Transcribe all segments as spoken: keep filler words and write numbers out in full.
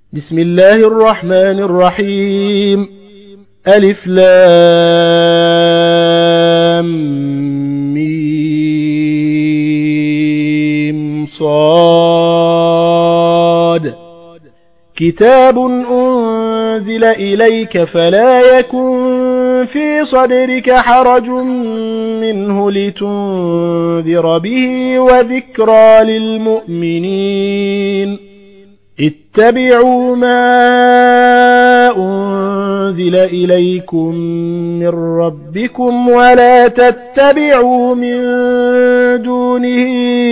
بسم الله الرحمن الرحيم. ألف لام ميم صاد. كتاب أنزل إليك فلا يكن في صدرك حرج منه لتنذر به وذكرى للمؤمنين. اتبعوا ما أنزل إليكم من ربكم ولا تتبعوا من دونه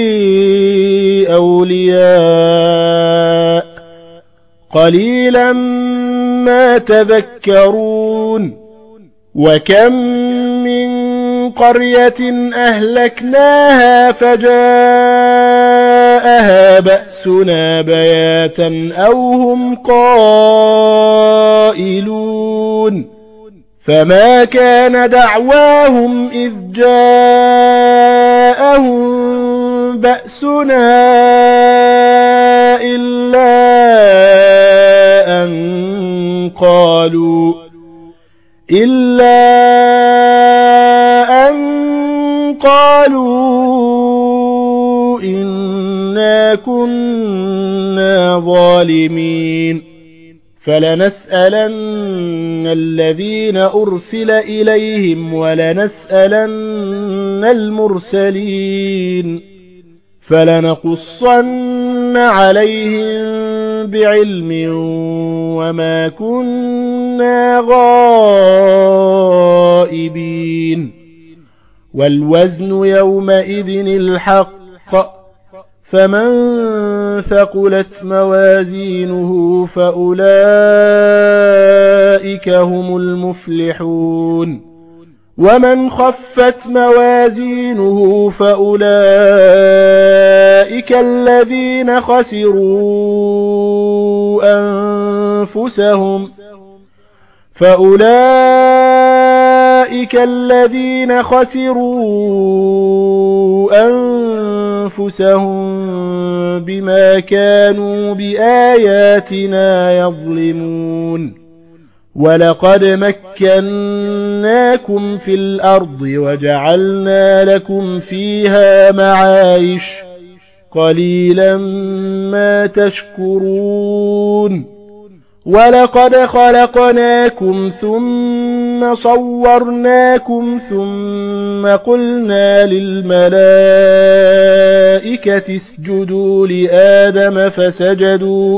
أولياء قليلا ما تذكرون. وكم من قرية أهلكناها فجاءها بأسنا بياتا أو هم قائلون. فما كان دعواهم إذ جاءهم بأسنا إلا أن قالوا إلا أن قالوا إنا كنا ظالمين. فلنسألن الذين أرسل إليهم ولنسألن المرسلين فلنقصن عليهم بعلم وما كنا غائبين. والوزن يومئذ الحق، فمن ثقلت موازينه فأولئك هم المفلحون. ومن خفت موازينه فأولئك الذين خسروا أنفسهم فأولئك الذين خسروا أنفسهم بما كانوا بآياتنا يظلمون. ولقد مكناكم في الأرض وجعلنا لكم فيها معايش قليلا ما تشكرون. ولقد خلقناكم ثم صورناكم ثم قلنا للملائكة اسجدوا لآدم فسجدوا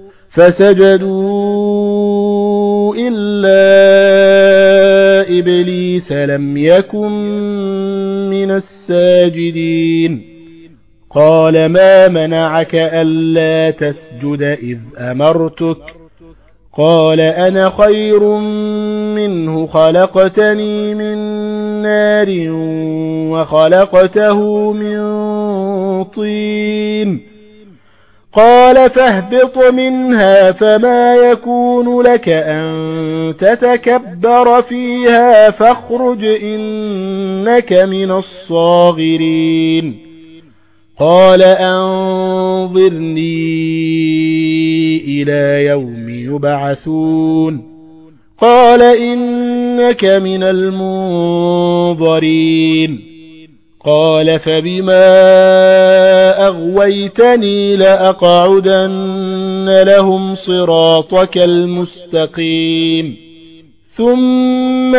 فسجدوا إلا إبليس لم يكن من الساجدين. قال ما منعك ألا تسجد إذ أمرتك؟ قال أنا خير منه خلقتني من نار وخلقته من طين. قال فاهبط منها فما يكون لك أن تتكبر فيها فاخرج إنك من الصاغرين. قال أنظرني إلى يوم يبعثون. قال إنك من المنظرين. قال فبما أغويتني لأقعدن لهم صراطك المستقيم ثم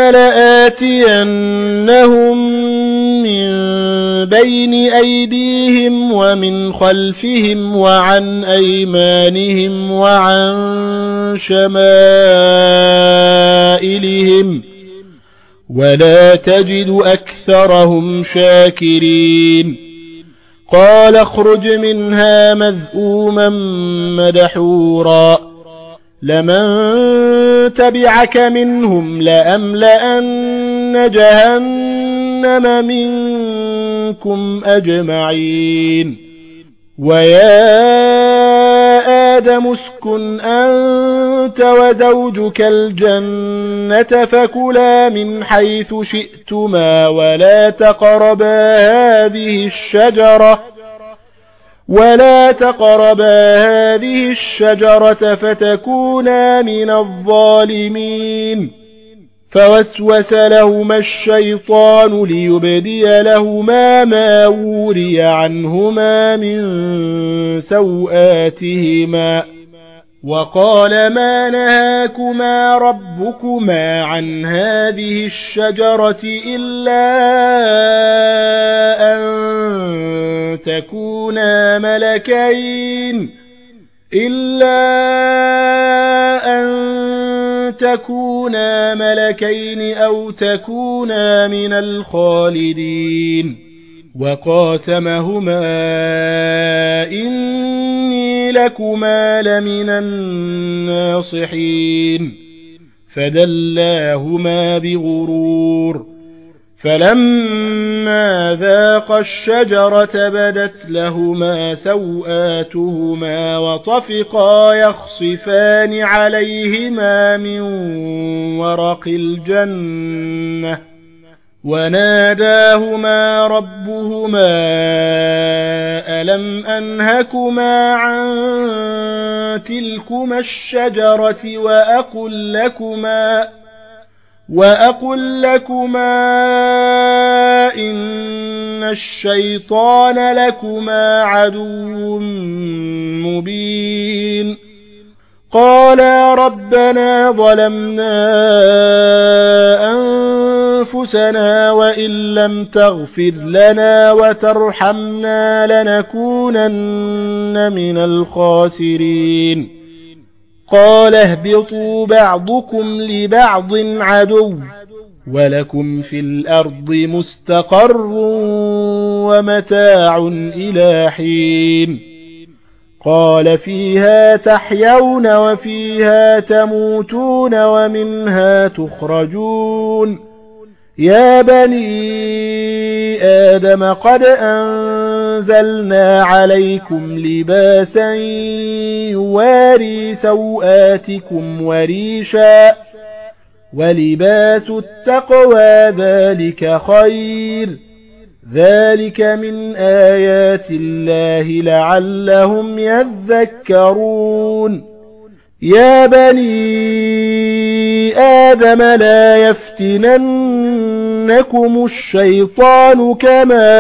لآتينهم من بين أيديهم ومن خلفهم وعن أيمانهم وعن شمائلهم ولا تجد أكثرهم شاكرين. قال اخرج منها مذءوما مدحورا لمن تبعك منهم لأملأن جهنم منكم أجمعين. ويا آدم اسكن أنت وزوجك الجنة فكلا من حيث شئتما ولا تقربا هذه الشجرة ولا تقربا هذه الشجرة فتكونا من الظالمين. فوسوس لهما الشيطان ليبدي لهما ما وري عنهما من سوآتهما وقال ما نهاكما ربكما عن هذه الشجرة إلا أن تكونا ملكين إلا أن تكونا ملكين أو تكونا من الخالدين. وقاسمهما إني لكما لمن الناصحين فدلاهما بغرور فلما ذاقا الشجرة بدت لهما سوآتهما وطفقا يخصفان عليهما من ورق الجنة وناداهما ربهما ألم أنهكما عن تلكما الشجرة وأقل لكما وأقل لكما إن الشيطان لكما عدو مبين. قالا ربنا ظلمنا أنفسنا وإن لم تغفر لنا وترحمنا لنكونن من الخاسرين. قال اهبطوا بعضكم لبعض عدو ولكم في الأرض مستقر ومتاع إلى حين. قال فيها تحيون وفيها تموتون ومنها تخرجون. يا بني آدم قد أنزلنا عليكم لباسا يواري سوآتكم وريشا ولباس التقوى ذلك خير ذلك من آيات الله لعلهم يذكرون. يا بني آدم لا يفتننكم الشيطان كما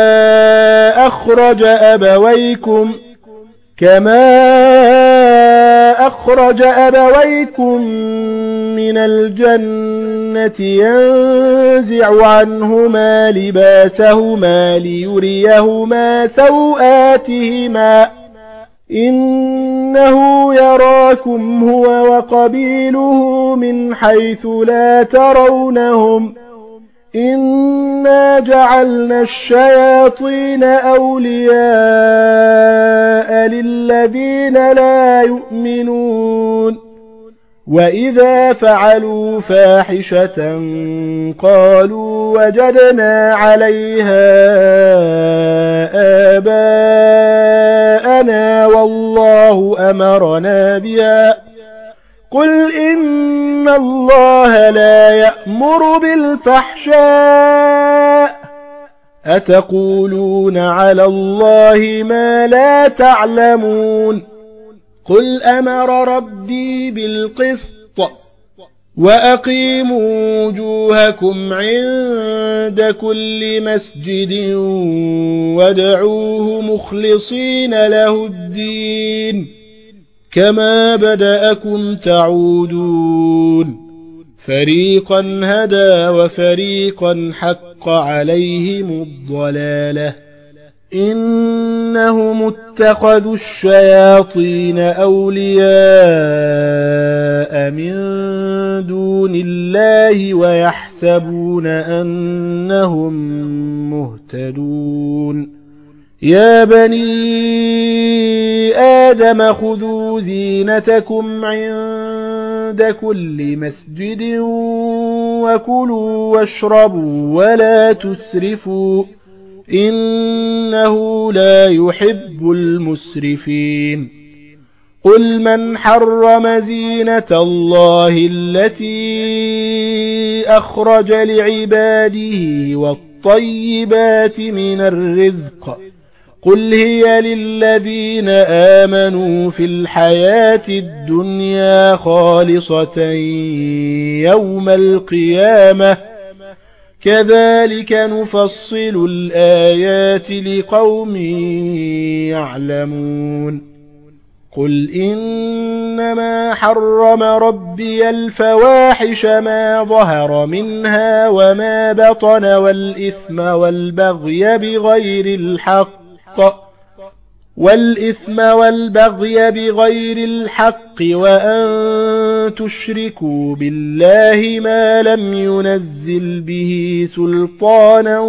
أخرج أبويكم كما أخرج أبويكم من الجنة ينزع عنهما لباسهما ليريهما سوآتهما إنه يراكم هو وقبيله من حيث لا ترونهم إنا جعلنا الشياطين أولياء للذين لا يؤمنون. وإذا فعلوا فاحشة قالوا وجدنا عليها آباءنا والله أمرنا بها قل إن الله لا يأمر بالفحشاء أتقولون على الله ما لا تعلمون. قل أمر ربي بالقسط وأقيموا وجوهكم عند كل مسجد وادعوه مخلصين له الدين كما بدأكم تعودون. فريقا هدى وفريقا حق عليهم الضلالة إنهم اتخذوا الشياطين أولياء من دون الله ويحسبون أنهم مهتدون. يا بني آدم خذوا زينتكم عند كل مسجد وكلوا واشربوا ولا تسرفوا إنه لا يحب المسرفين. قل من حرم زينة الله التي أخرج لعباده والطيبات من الرزق قل هي للذين آمنوا في الحياة الدنيا خالصة يوم القيامة كذلك نفصل الآيات لقوم يعلمون قل إنما حرم ربي الفواحش ما ظهر منها وما بطن والإثم والبغي بغير الحق والإثم والبغي بغير الحق وأن تشركوا بالله ما لم ينزل به سلطانا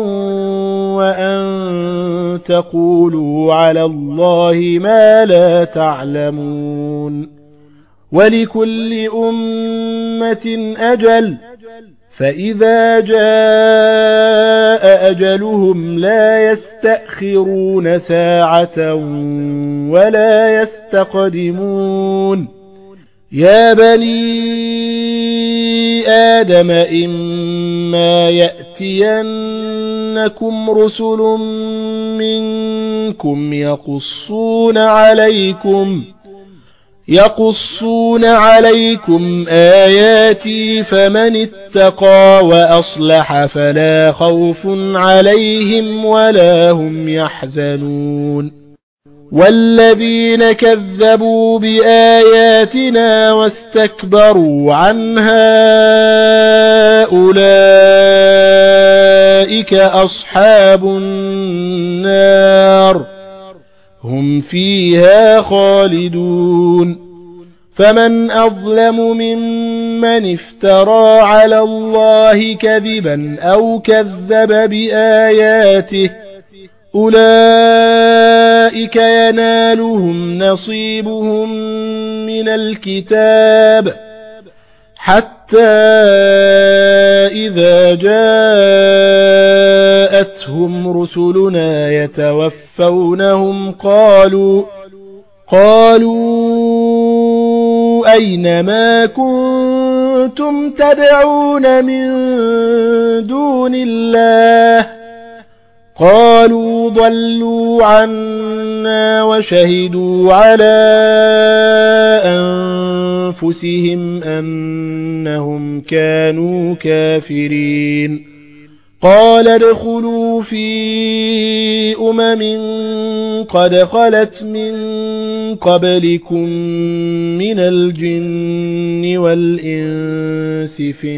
وأن تقولوا على الله ما لا تعلمون ولكل أمة أجل فإذا جاء أجلهم لا يستأخرون ساعة ولا يستقدمون يا بني آدم إما يأتينكم رسل منكم يقصون عليكم يقصون عليكم آياتي فمن اتقى وأصلح فلا خوف عليهم ولا هم يحزنون والذين كذبوا بآياتنا واستكبروا عنها أولئك أصحاب النار هم فيها خالدون فمن أظلم ممن افترى على الله كذبا أو كذب بآياته أولئك ينالهم نصيبهم من الكتاب حتى إذا جاءتهم رسلنا يتوفونهم قالوا قالوا أين ما كنتم تدعون من دون الله قالوا ضلوا عنا وشهدوا على أنفسهم أنهم كانوا كافرين قال ادخلوا في أمم قد خلت من قبلكم من الجن والإنس في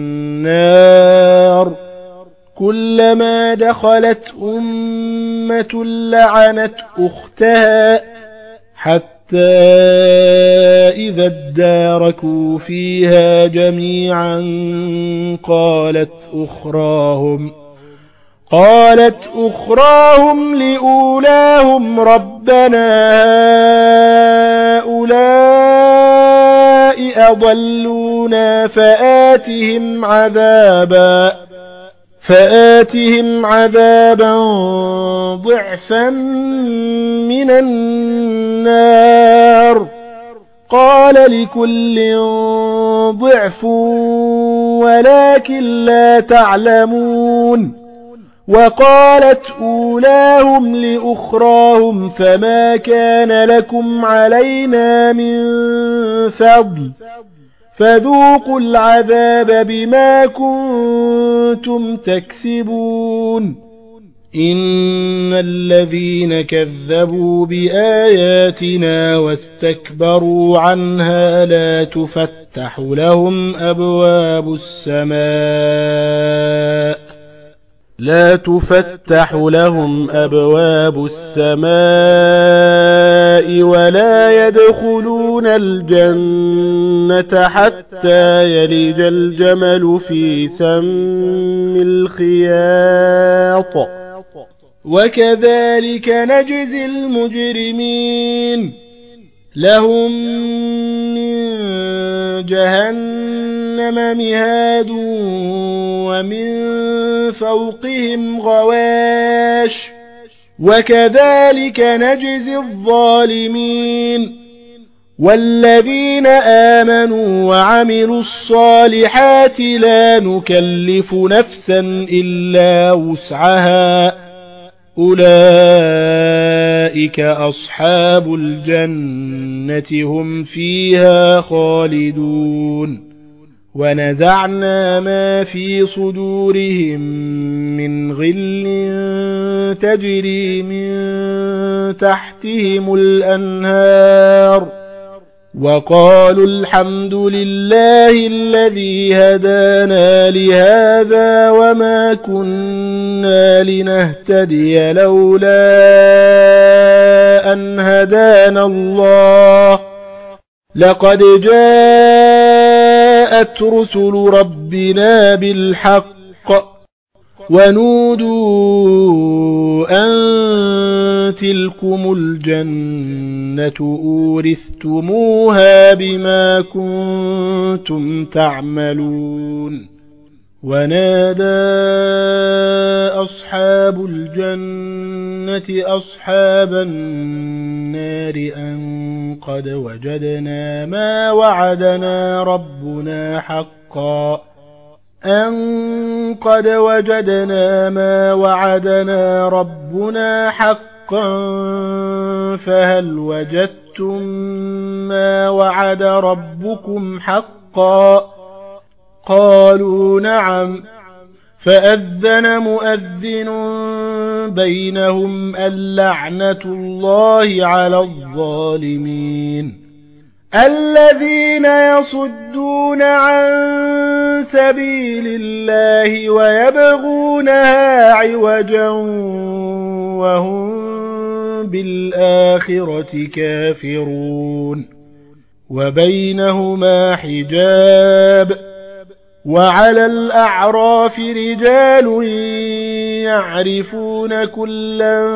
النار كلما دخلت أمة لعنت أختها حتى إذا اداركوا فيها جميعا قالت أخراهم قالت أخراهم لأولاهم ربنا هؤلاء أضلونا فآتهم عذابا فآتهم عذابا ضعفا من النار قال لكل ضعف ولكن لا تعلمون وقالت أولاهم لأخراهم فما كان لكم علينا من فضل فذوقوا العذاب بما كنتم تكسبون إن الذين كذبوا بآياتنا واستكبروا عنها لا تفتح لهم أبواب السماء لا تفتح لهم أبواب السماء ولا يدخلون الجنة حتى يلج الجمل في سم الخياط وكذلك نجزي المجرمين لهم من جهنم مهاد ومن فوقهم غواش وكذلك نجزي الظالمين والذين آمنوا وعملوا الصالحات لا نكلف نفسا إلا وسعها أولئك أولئك أصحاب الجنة هم فيها خالدون ونزعنا ما في صدورهم من غل تجري من تحتهم الأنهار وقالوا الحمد لله الذي هدانا لهذا وما كنا لنهتدي لولا أن هدانا الله لقد جاءت رسل ربنا بالحق ونودوا أن تلكم الجنة أورثتموها بما كنتم تعملون ونادى أصحاب الجنة أصحاب النار أن قد وجدنا ما وعدنا ربنا حقا أن قد وجدنا ما وعدنا ربنا حقا فهل وجدتم ما وعد ربكم حقا قالوا نعم فأذن مؤذن بينهم اللعنة الله على الظالمين الذين يصدون عن سبيل الله ويبغونها عوجا وهم بالآخرة كافرون وبينهما حجاب وعلى الأعراف رجال يعرفون كلا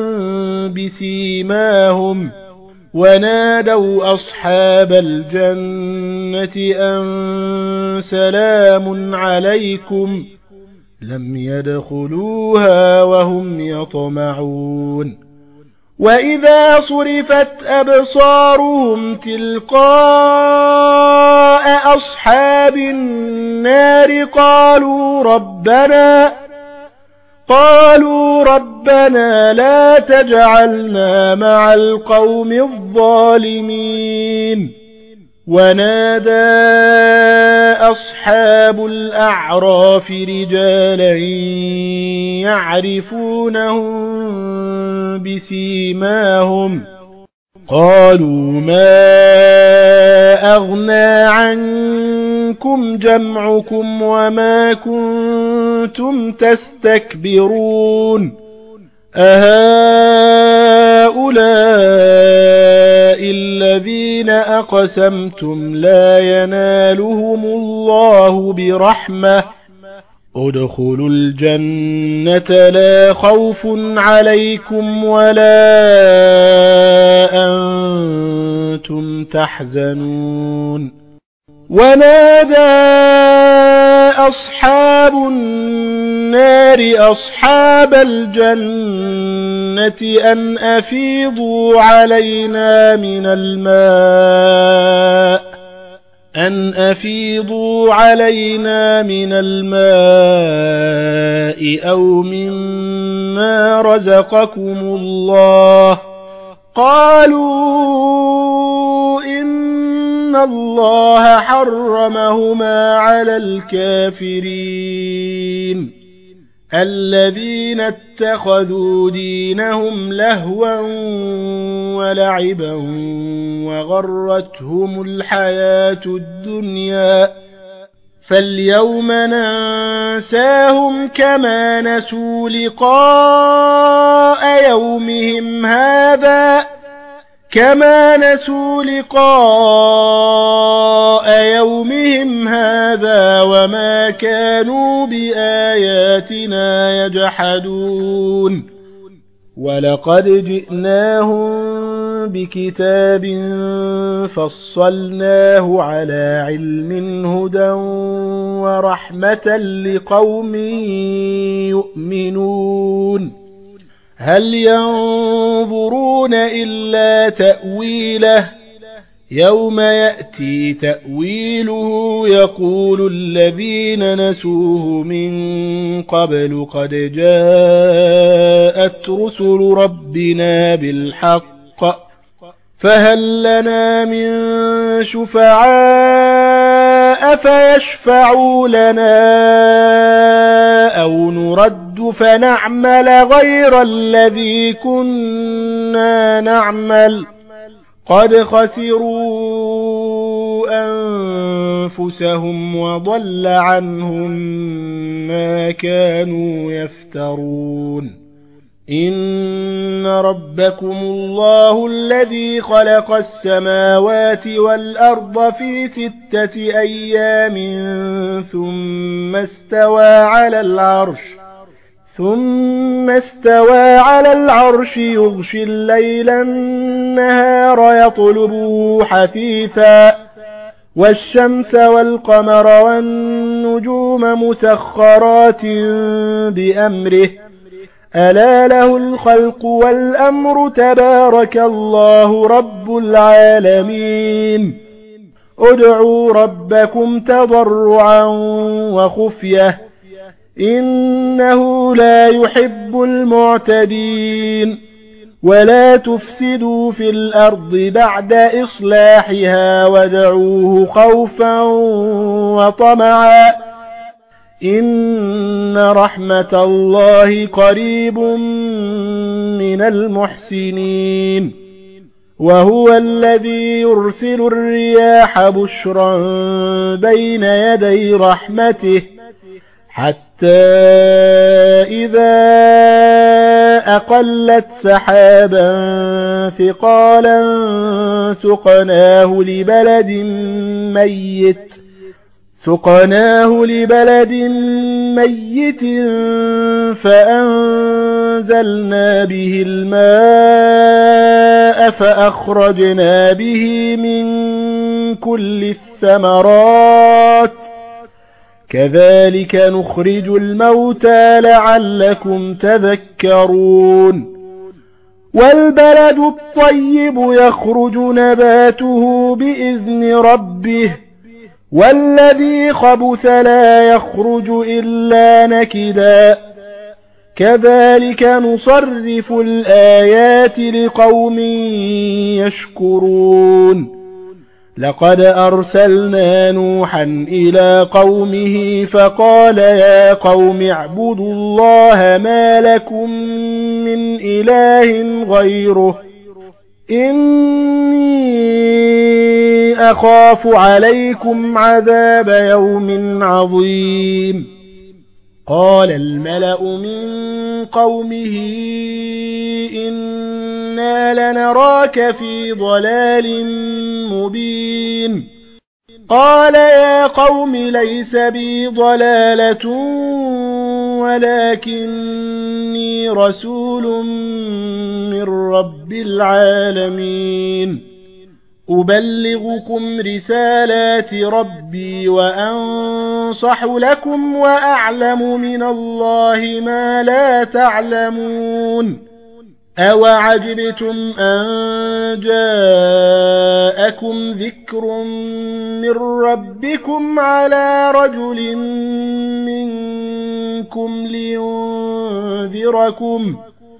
بسيماهم ونادوا أصحاب الجنة أن سلام عليكم لم يدخلوها وهم يطمعون وإذا صرفت أبصارهم تلقاء أصحاب النار قالوا ربنا قالوا ربنا لا تجعلنا مع القوم الظالمين ونادى أصحاب الأعراف رجالا يعرفونهم بسيماهم قالوا ما أغنى عنكم جمعكم وما كنتم تستكبرون أهؤلاء الذين أقسمتم لا ينالهم الله برحمة ادخلوا الجنة لا خوف عليكم ولا أنتم تحزنون ونادى أصحاب النار أصحاب الجنة أن أفيضوا علينا من الماء أن أفيضوا علينا من الماء أو مما رزقكم الله قالوا إن الله حرمهما على الكافرين الذين اتخذوا دينهم لهوا ولعبا وغرتهم الحياة الدنيا فاليوم ننساهم كما نسوا لقاء يومهم هذا كما نسوا لقاء يومهم هذا وما كانوا بآياتنا يجحدون ولقد جئناهم بكتاب فصلناه على علم هدى ورحمة لقوم يؤمنون هل ينظرون إلا تأويله يوم يأتي تأويله يقول الذين نسوه من قبل قد جاءت رسل ربنا بالحق فهل لنا من شفعاء فيشفعوا لنا أو نرد فنعمل غير الذي كنا نعمل قد خسروا أنفسهم وضل عنهم ما كانوا يفترون إن ربكم الله الذي خلق السماوات والأرض في ستة أيام ثم استوى على العرش ثم استوى على العرش يغشي الليل النهار يطلبه حثيثا والشمس والقمر والنجوم مسخرات بأمره ألا له الخلق والأمر تبارك الله رب العالمين ادعوا ربكم تضرعا وخفية إنه لا يحب المعتدين ولا تفسدوا في الأرض بعد إصلاحها وادعوه خوفا وطمعا إن رحمة الله قريب من المحسنين وهو الذي يرسل الرياح بشرا بين يدي رحمته حتى إذا أقلت سحابا ثقالا سقناه لبلد ميت سقناه لبلد ميت فأنزلنا به الماء فأخرجنا به من كل الثمرات كذلك نخرج الموتى لعلكم تذكرون والبلد الطيب يخرج نباته بإذن ربه والذي خبث لا يخرج إلا نكدا كذلك نصرف الآيات لقوم يشكرون لقد أرسلنا نوحا إلى قومه فقال يا قوم اعبدوا الله ما لكم من إله غيره إني أخاف عليكم عذاب يوم عظيم قال الملأ من قومه إنا لنراك في ضلال مبين قال يا قوم ليس بي ضلالة ولكني رسول من رب العالمين أبلغكم رسالات ربي وأنصح لكم وأعلم من الله ما لا تعلمون أوعجبتم أن جاءكم ذكر من ربكم على رجل منكم لينذركم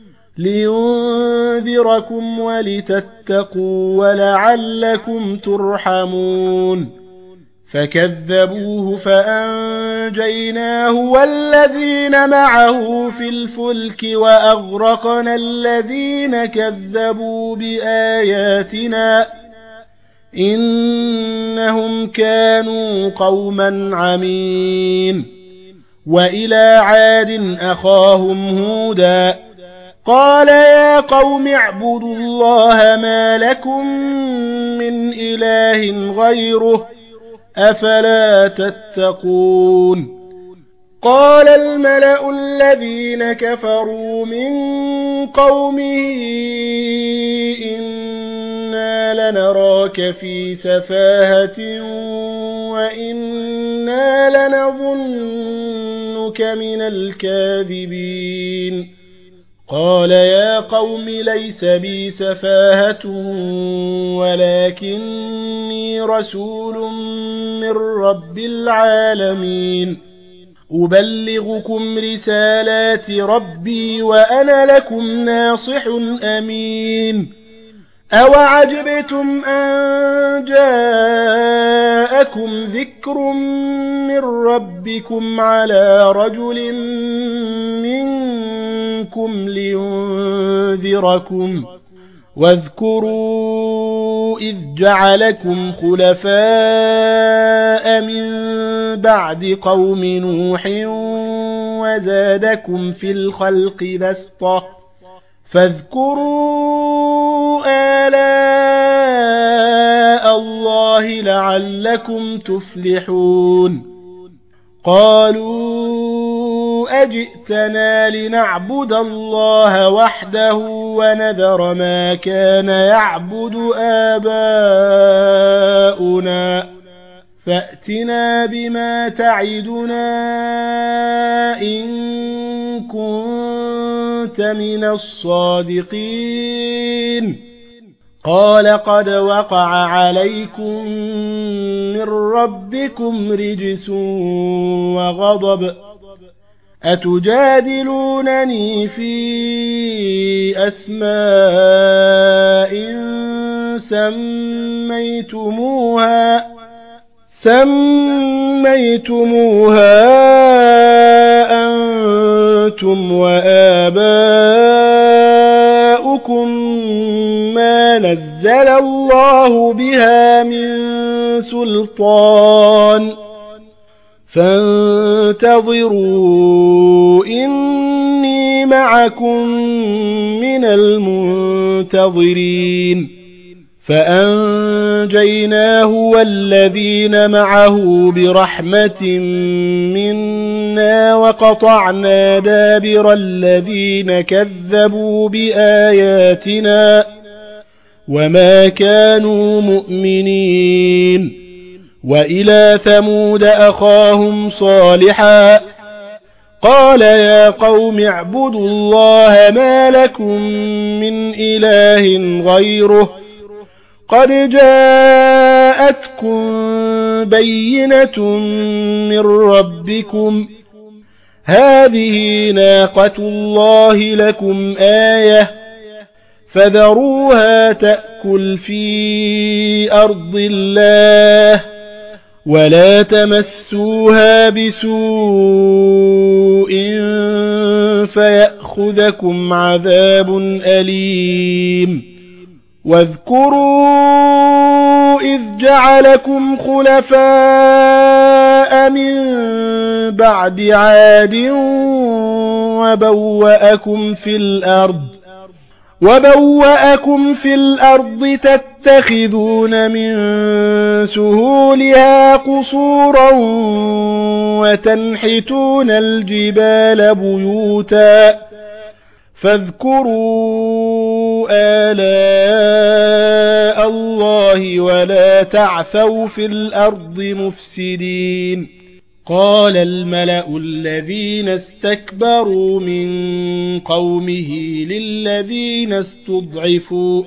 لينذركم ولتتقوا ولعلكم ترحمون فكذبوه فأنجيناه والذين معه في الفلك وأغرقنا الذين كذبوا بآياتنا إنهم كانوا قوما عمين وإلى عاد أخاهم هودا قال يا قوم اعبدوا الله ما لكم من إله غيره أفلا تتقون قال الملأ الذين كفروا من قومه إنا لنراك في سفاهة وإنا لنظنك من الكاذبين قال يا قوم ليس بي سفاهة ولكني رسول من رب العالمين أبلغكم رسالات ربي وأنا لكم ناصح أمين أوعجبتم أن جاءكم ذكر من ربكم على رجل منكم لينذركم واذكروا إذ جعلكم خلفاء من بعد قوم نوح وزادكم في الخلق بسطة فاذكروا آلاء الله لعلكم تفلحون قالوا أجئتنا لنعبد الله وحده ونذر ما كان يعبد آباؤنا فأتنا بما تعدنا إن كنت من الصادقين قال قد وقع عليكم من ربكم رجس وغضب أتجادلونني في أسماء سميتموها سميتموها أنتم وآباؤكم ما نزل الله بها من سلطان فانتظروا إني معكم من المنتظرين فأنجيناه والذين معه برحمة منا وقطعنا دابر الذين كذبوا بآياتنا وما كانوا مؤمنين وإلى ثمود أخاهم صالحا قال يا قوم اعبدوا الله ما لكم من إله غيره قد جاءتكم بينة من ربكم هذه ناقة الله لكم آية فذروها تأكل في أرض الله ولا تمسوها بسوء فيأخذكم عذاب أليم واذكروا إذ جعلكم خلفاء من بعد عاد وبوأكم في الأرض وبوأكم في الأرض تتخذون من سهولها قصورا وتنحتون الجبال بيوتا فاذكروا آلاء الله ولا تعثوا في الأرض مفسدين قال الملأ الذين استكبروا من قومه للذين استضعفوا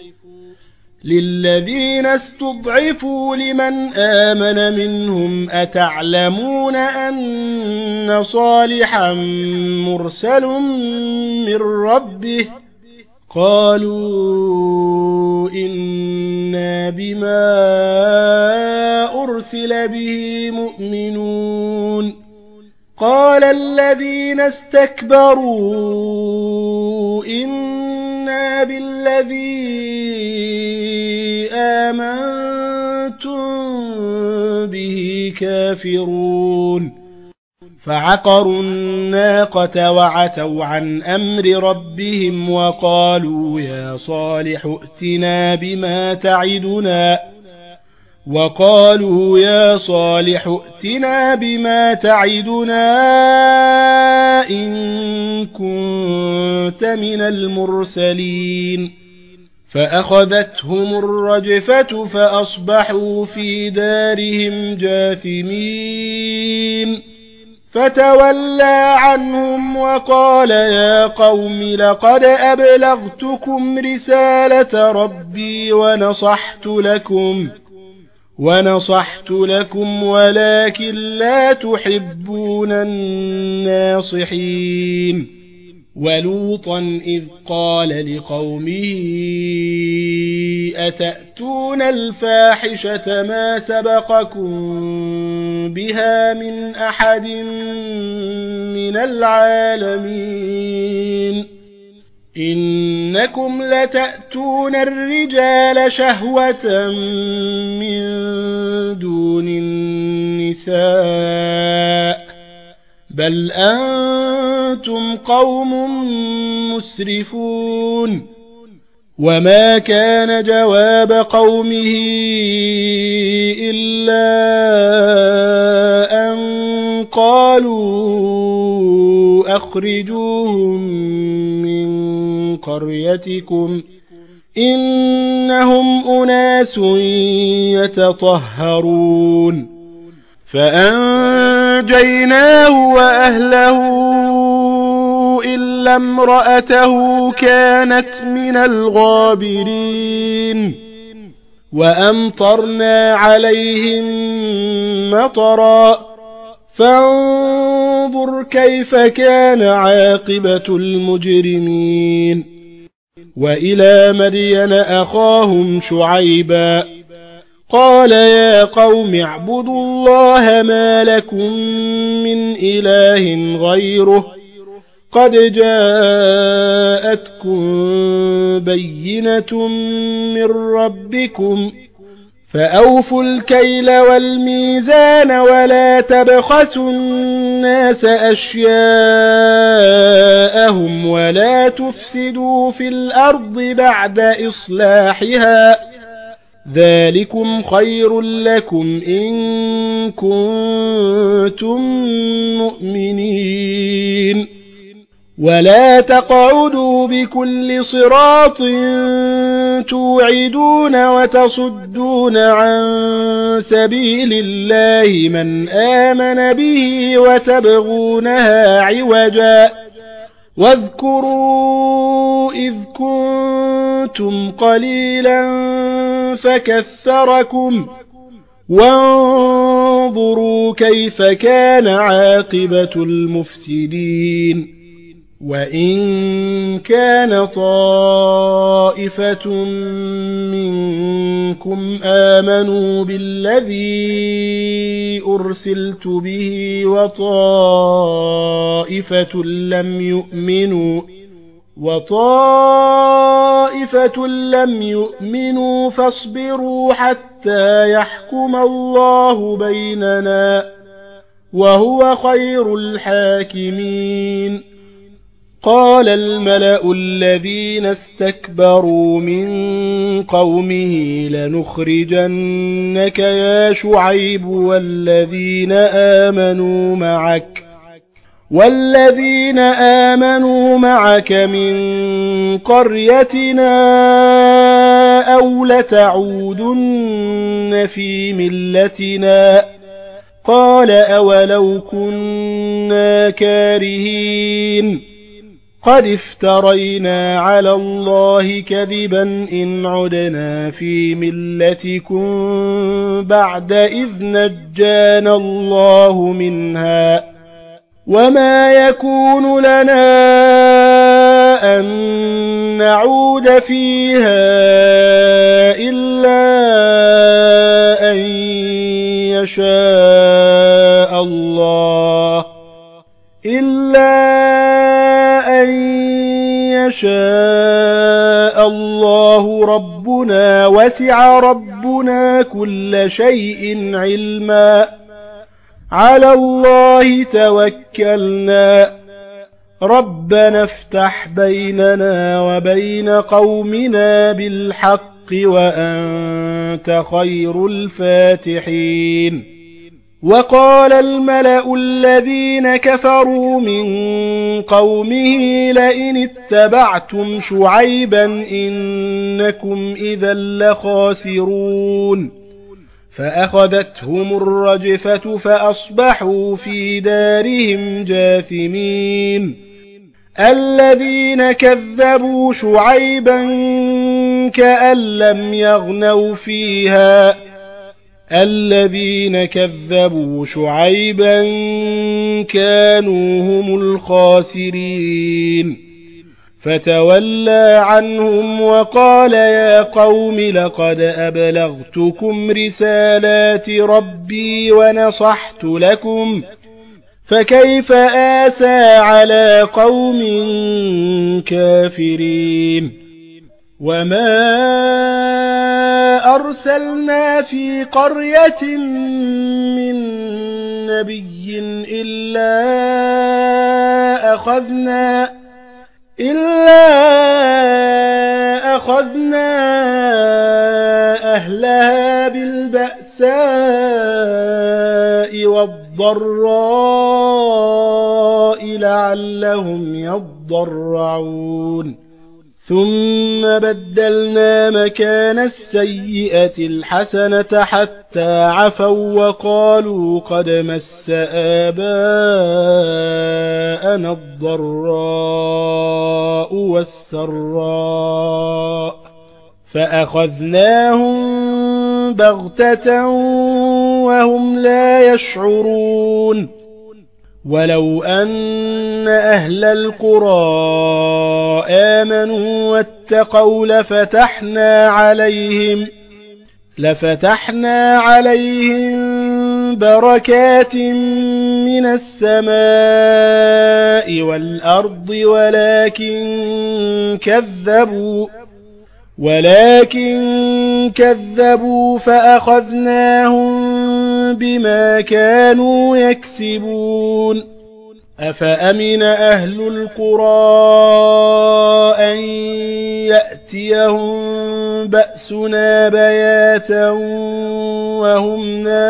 للذين استضعفوا لمن آمن منهم أتعلمون أن صالحا مرسل من ربه قالوا إنا بما أرسل به مؤمنون قال الذين استكبروا إنا بالذي آمنتم به كافرون فعقروا الناقة وعتوا عن أمر ربهم وقالوا يا صالح ائتنا بما تعدنا وقالوا يا صالح ائتنا بما تعدنا إن كنت من المرسلين فأخذتهم الرجفة فأصبحوا في دارهم جاثمين فتولى عنهم وقال يا قوم لقد أبلغتكم رسالة ربي ونصحت لكم ونصحت لكم ولكن لا تحبون الناصحين. ولوطا إذ قال لقومه أتأتون الفاحشة ما سبقكم بها من أحد من العالمين إنكم لتأتون الرجال شهوة من دون النساء بل أنتم قوم مسرفون. وما كان جواب قومه إلا أن قالوا أخرجوهم من قريتكم إنهم أناس يتطهرون. فأنجيناه وأهله إلا امرأته كانت من الغابرين. وأمطرنا عليهم مطرا فانظر كيف كان عاقبة المجرمين. وإلى مدين أخاهم شعيبا قال يا قوم اعبدوا الله ما لكم من إله غيره قد جاءتكم بينة من ربكم فأوفوا الكيل والميزان ولا تبخسوا الناس أشياءهم ولا تفسدوا في الأرض بعد إصلاحها ذلكم خير لكم إن كنتم مؤمنين. ولا تقعدوا بكل صراط توعدون وتصدون عن سبيل الله من آمن به وتبغونها عوجا واذكروا إذ كنتم قليلا فكثركم وانظروا كيف كان عاقبة المفسدين. وإن كان طائفة منكم آمنوا بالذي أرسلت به وطائفة لم يؤمنوا وطائفة لم يؤمنوا فاصبروا حتى يحكم الله بيننا وهو خير الحاكمين. قال الملأ الذين استكبروا من قومه لنخرجنك يا شعيب والذين آمنوا معك والذين آمنوا معك من قريتنا أو لتعودن في ملتنا قال أولو كنا كارهين قد افترينا على الله كذبا إن عدنا في ملتكم بعد إذ نجانا الله منها وما يكون لنا أن نعود فيها إلا أن يشاء الله إلا أن يشاء الله ربنا وسع ربنا كل شيء علما على الله توكلنا ربنا افتح بيننا وبين قومنا بالحق وأنت خير الفاتحين. وقال الملأ الذين كفروا من قومه لئن اتبعتم شعيبا إنكم إذا لخاسرون فأخذتهم الرجفة فأصبحوا في دارهم جاثمين. الذين كذبوا شعيبا كأن لم يغنوا فيها الذين كذبوا شعيبا كانوا هم الخاسرين. فتولى عنهم وقال يا قوم لقد أبلغتكم رسالات ربي ونصحت لكم فكيف آسى على قوم كافرين. وما أرسلنا في قرية من نبي إلا أخذنا إلا أخذنا أهلها بالبأساء والضراء لعلهم يضرعون. ثم بدلنا مكان السيئة الحسنة حتى عفوا وقالوا قد مس آباءنا الضراء والسراء فأخذناهم بغتة وهم لا يشعرون. ولو أن أهل القرى آمنوا واتقوا لفتحنا عليهم لفتحنا عليهم بركات من السماء والأرض ولكن كذبوا ولكن كذبوا فأخذناهم بما كانوا يكسبون. أفأمن أهل القرى أن يأتيهم بأسنا بياتا وهم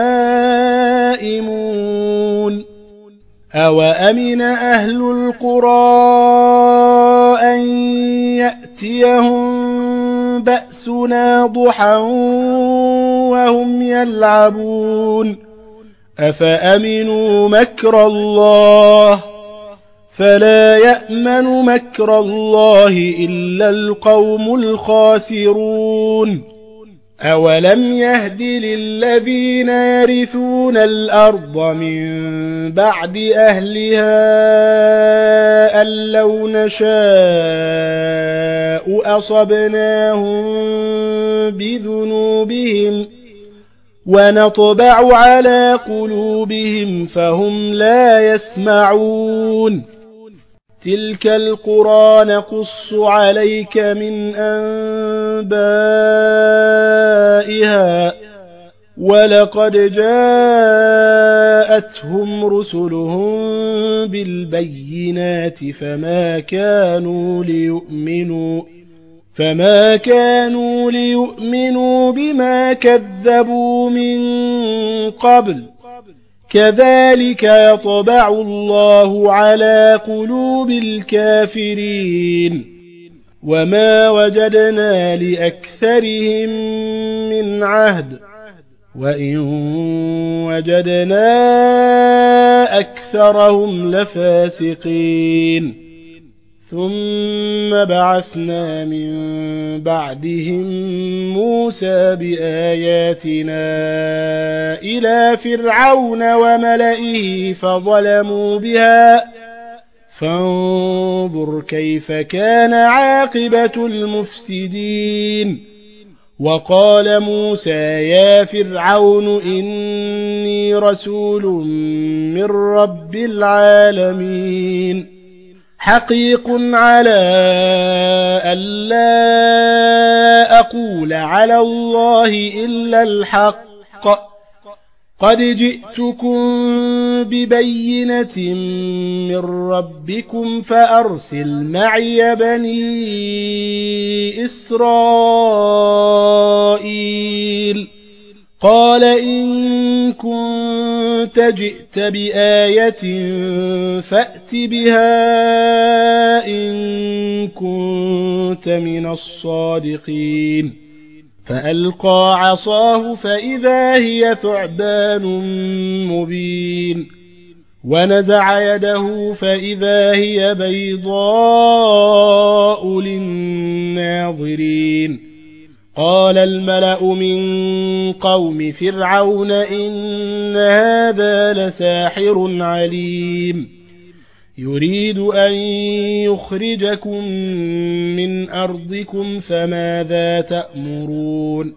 نائمون. أوأمن أهل القرى أن يأتيهم بأسنا ضحى وهم يلعبون. أفأمنوا مكر الله فلا يأمن مكر الله إلا القوم الخاسرون. أولم يهد للذين يرثون الأرض من بعد أهلها أن لو نشاء أصبناهم بذنوبهم ونطبع على قلوبهم فهم لا يسمعون. تلك القرى نقص عليك من أنبائها ولقد جاءتهم رسلهم بالبينات فما كانوا ليؤمنوا فما كانوا ليؤمنوا بما كذبوا من قبل كذلك يطبع الله على قلوب الكافرين. وما وجدنا لأكثرهم من عهد وإن وجدنا أكثرهم لفاسقين. ثم بعثنا من بعدهم موسى بآياتنا إلى فرعون وملئه فظلموا بها فانظر كيف كان عاقبة المفسدين. وقال موسى يا فرعون إني رسول من رب العالمين حقيق على ألا أقول على الله إلا الحق قد جئتكم ببينة من ربكم فأرسل معي بني إسرائيل. قال إن كنت جئت بآية فأت بها إن كنت من الصادقين. فألقى عصاه فإذا هي ثعبان مبين ونزع يده فإذا هي بيضاء للناظرين قال الملأ من قوم فرعون إن هذا لساحر عليم يريد أن يخرجكم من أرضكم فماذا تأمرون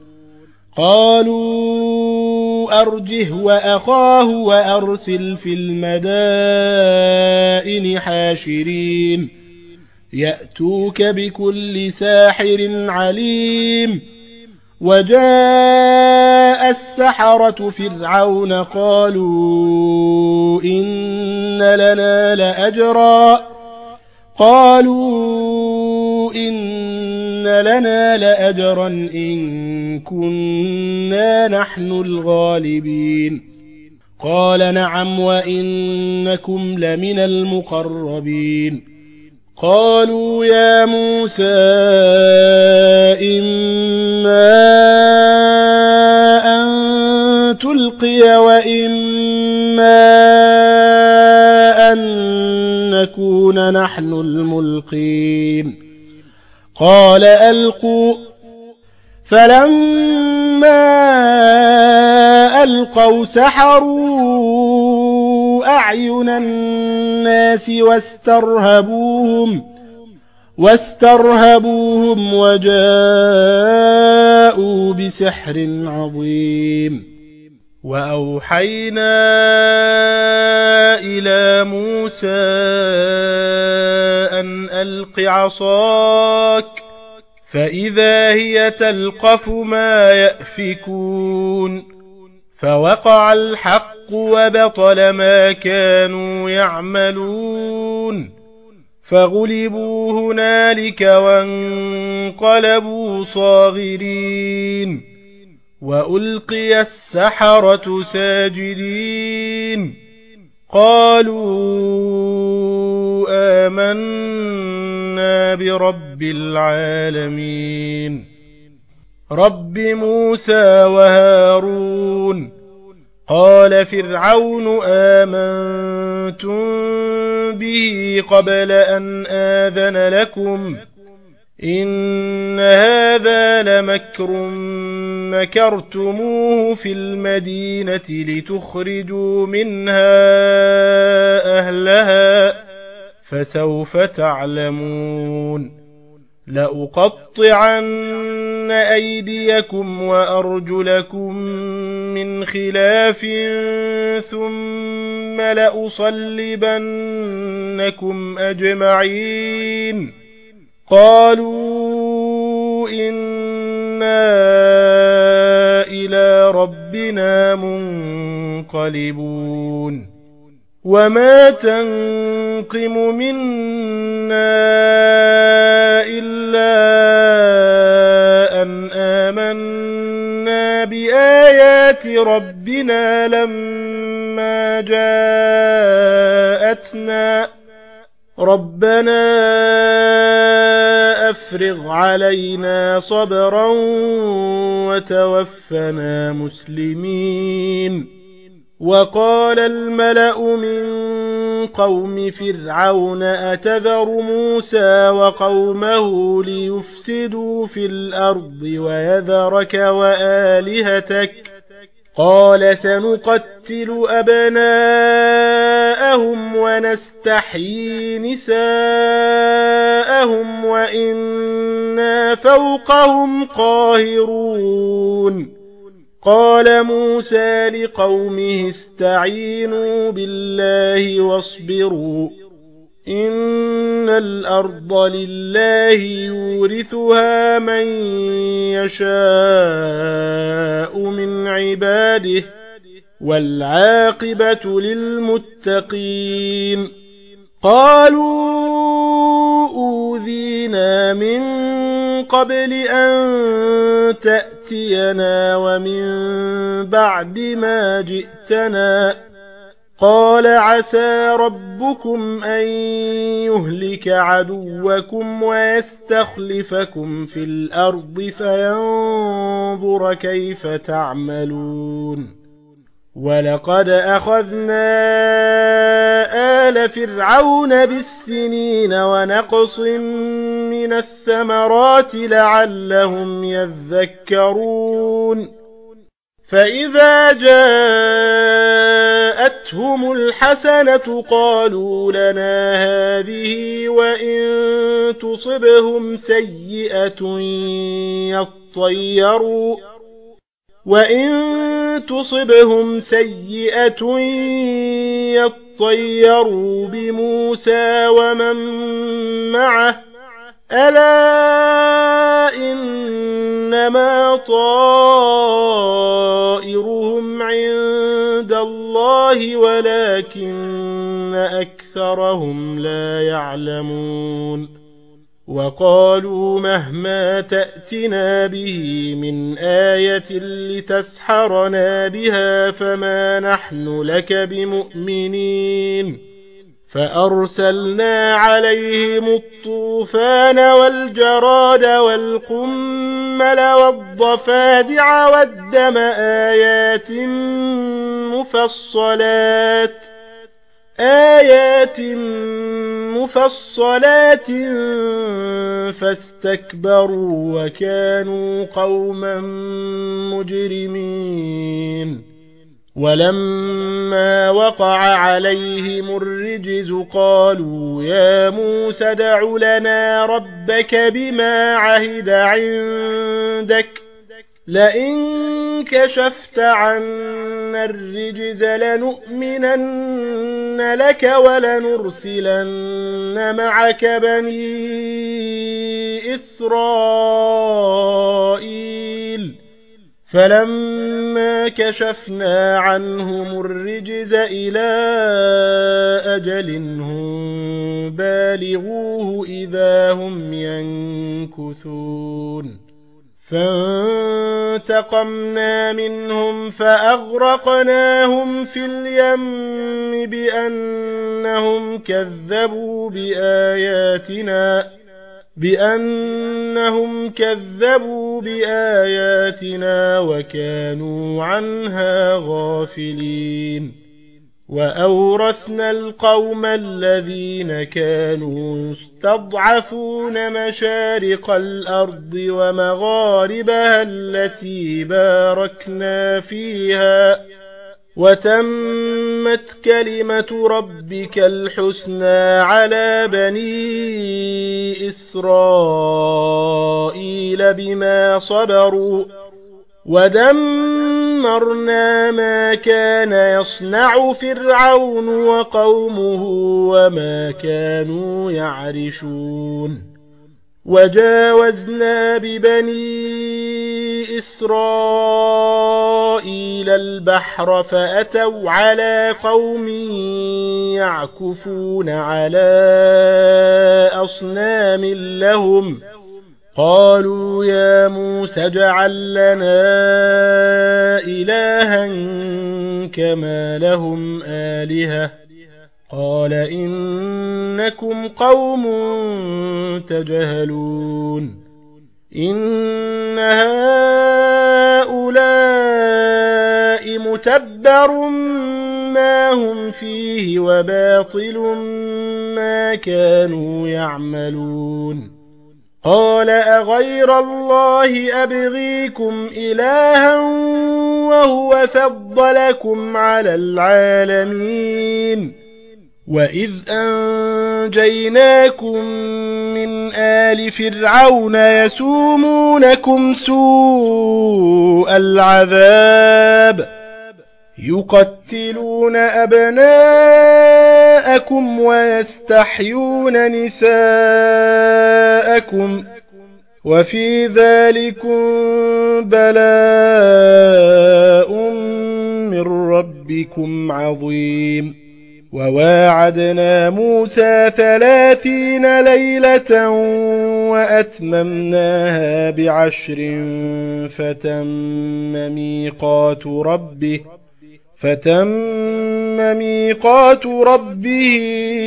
قالوا أرجه وأخاه وأرسل في المدائن حاشرين يأتوك بكل ساحر عليم وجاء السحرة فرعون قالوا إن لنا لأجرا قالوا إن لنا لأجرا إن كنا نحن الغالبين قال نعم وإنكم لمن المقربين قالوا يا موسى إما أن تلقي وإما أن نكون نحن الملقين قال ألقوا فلما ألقوا سحروا أعين الناس واسترهبوهم واسترهبوهم وجاءوا بسحر عظيم وأوحينا إلى موسى أن ألق عصاك فإذا هي تلقف ما يأفكون فوقع الحق وبطل ما كانوا يعملون فغلبوا هنالك وانقلبوا صاغرين وألقي السحرة ساجدين قالوا آمنا برب العالمين رب موسى وهارون قال فرعون آمنتم به قبل أن آذن لكم إن هذا لمكر مكرتموه في المدينة لتخرجوا منها أهلها فسوف تعلمون لأقطعن أيديكم وأرجلكم من خلاف ثم لأصلبنكم أجمعين قالوا إنا إلى ربنا منقلبون وما تنقم منا إلا أن آمنا بآيات ربنا لما جاءتنا ربنا أفرغ علينا صبرا وتوفنا مسلمين وقال الملأ من قوم فرعون أتذر موسى وقومه ليفسدوا في الأرض ويذرك وآلهتك قال سنقتل أبناءهم ونستحيي نساءهم وإنا فوقهم قاهرون قال موسى لقومه استعينوا بالله واصبروا إن الأرض لله يورثها من يشاء من عباده والعاقبة للمتقين قالوا أوذينا من قبل أن تأتينا ومن بعد ما جئتنا قال عسى ربكم أن يهلك عدوكم ويستخلفكم في الأرض فينظر كيف تعملون ولقد أخذنا آل فرعون بالسنين ونقص من الثمرات لعلهم يذكرون فإذا جاءتهم الحسنة قالوا لنا هذه وإن تصبهم سيئة يطيروا وإن تصبهم سيئة يطيروا بموسى ومن معه ألا إنما طائرهم عند الله ولكن أكثرهم لا يعلمون وقالوا مهما تأتنا به من آية لتسحرنا بها فما نحن لك بمؤمنين فأرسلنا عليهم الطوفان والجراد والقمل والضفادع والدم آيات مفصلات آيات مفصلات فاستكبروا وكانوا قوما مجرمين ولما وقع عليهم الرجز قالوا يا موسى ادع لنا ربك بما عهد عندك لئن كشفت عنا الرجز لنؤمنن لك ولنرسلن معك بني إسرائيل فلما كشفنا عنهم الرجز إلى أجل هم بالغوه إذا هم ينكثون فانتقمنا منهم فأغرقناهم في اليم بأنهم كذبوا بآياتنا بأنهم كذبوا بآياتنا وكانوا عنها غافلين وأورثنا القوم الذين كانوا يستضعفون مشارق الأرض ومغاربها التي باركنا فيها وتمت كلمة ربك الحسنى على بني إسرائيل بما صبروا ودمرنا ما كان يصنع فرعون وقومه وما كانوا يعرشون وجاوزنا ببني إسرائيل البحر فأتوا على قوم يعكفون على أصنام لهم قالوا يا موسى اجعل لنا إلها كما لهم آلهة قال إنكم قوم تجهلون إن هؤلاء متبر ما هم فيه وباطل ما كانوا يعملون قال أغير الله أبغيكم إلها وهو فضلكم على العالمين وإذ أنجيناكم من آل فرعون يسومونكم سوء العذاب يقتلون أبناءكم ويستحيون نساءكم وفي ذلكم بلاء من ربكم عظيم وواعدنا موسى ثلاثين ليلة وأتممناها بعشر فتم ميقات ربه فتم ميقات ربه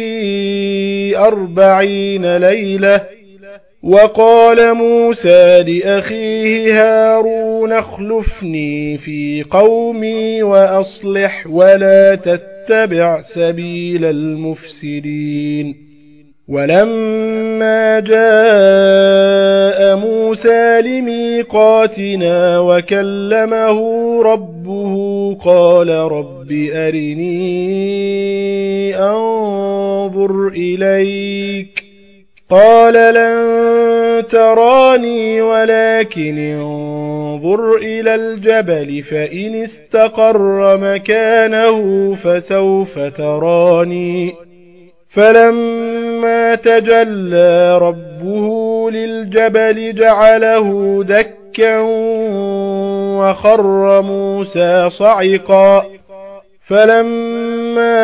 أربعين ليلة. وقال موسى لأخيه هارون اخلفني في قومي وأصلح ولا تتبع سبيل المفسدين. ولما جاء موسى لميقاتنا وكلمه ربه قال رب أرني أنظر إليك قال لن تراني ولكن انظر إلى الجبل فإن استقر مكانه فسوف تراني. فلما تجلى ربه للجبل جعله دكا وخر موسى صعقا. فلما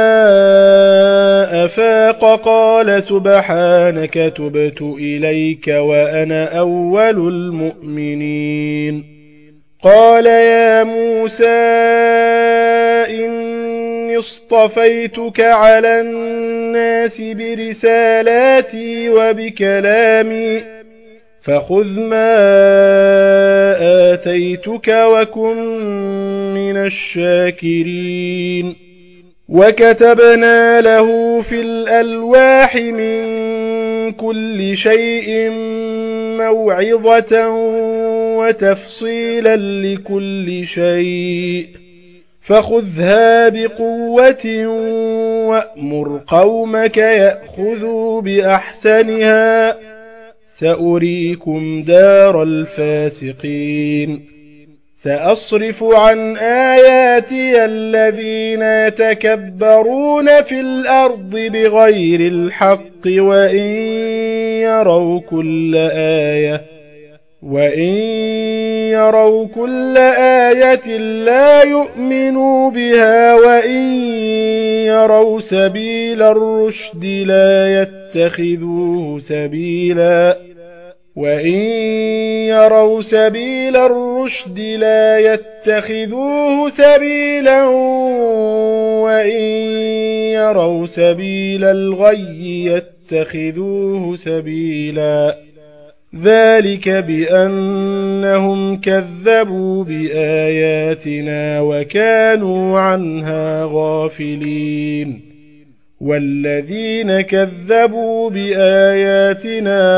أفاق قال سبحانك تبت إليك وأنا أول المؤمنين. قال يا موسى إني اصطفيتك على الناس برسالاتي وبكلامي فخذ ما آتيتك وكن من الشاكرين. وكتبنا له في الألواح من كل شيء موعظة وتفصيلا لكل شيء فخذها بقوة وأمر قومك يأخذوا بأحسنها سأريكم دار الفاسقين. سأصرف عن آياتي الذين يتكبرون في الأرض بغير الحق وإن يروا كل آية وإن يروا كل آية لا يؤمنوا بها وإن يروا سبيل الرشد لا يتخذوه سبيلا وإن يروا سبيل الرشد لا يتخذوه سبيلا وإن يروا سبيل الغي يتخذوه سبيلا. ذلك بأنهم كذبوا بآياتنا وكانوا عنها غافلين. والذين كذبوا بآياتنا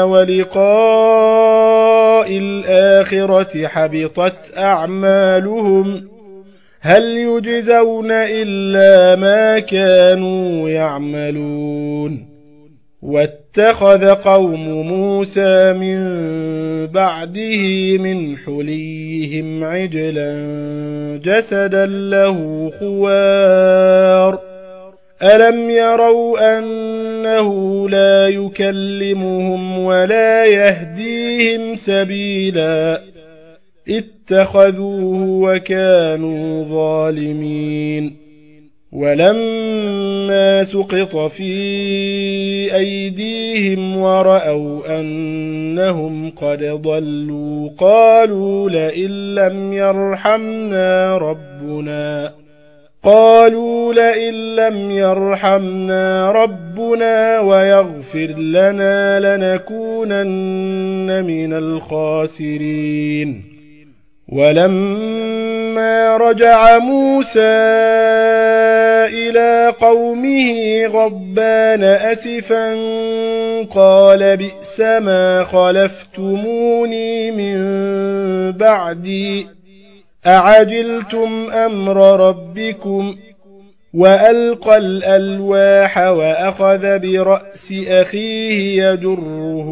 ولقاء الآخرة حبطت أعمالهم هل يجزون إلا ما كانوا يعملون. واتخذ قوم موسى من بعده من حليهم عجلا جسدا له خوار ألم يروا أنه لا يكلمهم ولا يهديهم سبيلا اتخذوه وكانوا ظالمين. ولما سقط في أيديهم ورأوا أنهم قد ضلوا قالوا لئن لم يرحمنا ربنا قالوا لئن لم يرحمنا ربنا ويغفر لنا لنكونن من الخاسرين. ولما رجع موسى إلى قومه غضبان أسفا قال بئس ما خلفتموني من بعدي أعجلتم أمر ربكم وألقى الألواح وأخذ برأس أخيه يجره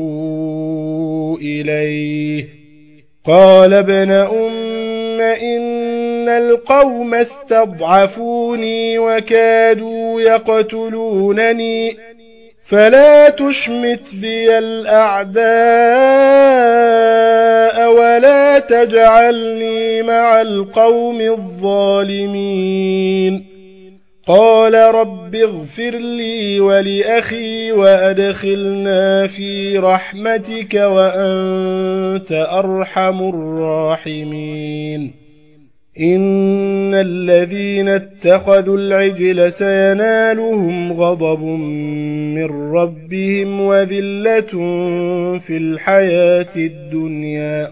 إليه قال ابن أم إن القوم استضعفوني وكادوا يقتلونني فلا تشمت بي الأعداء ولا تجعلني مع القوم الظالمين. قال رب اغفر لي ولأخي وأدخلنا في رحمتك وأنت أرحم الراحمين. إن الذين اتخذوا العجل سينالهم غضب من ربهم وذلة في الحياة الدنيا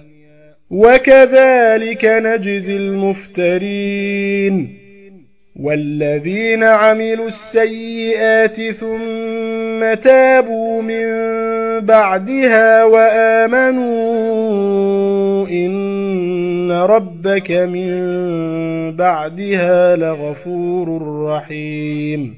وكذلك نجزي المفترين والذين عملوا السيئات ثم تابوا من بعدها وآمنوا إن ربك من بعدها لغفور رحيم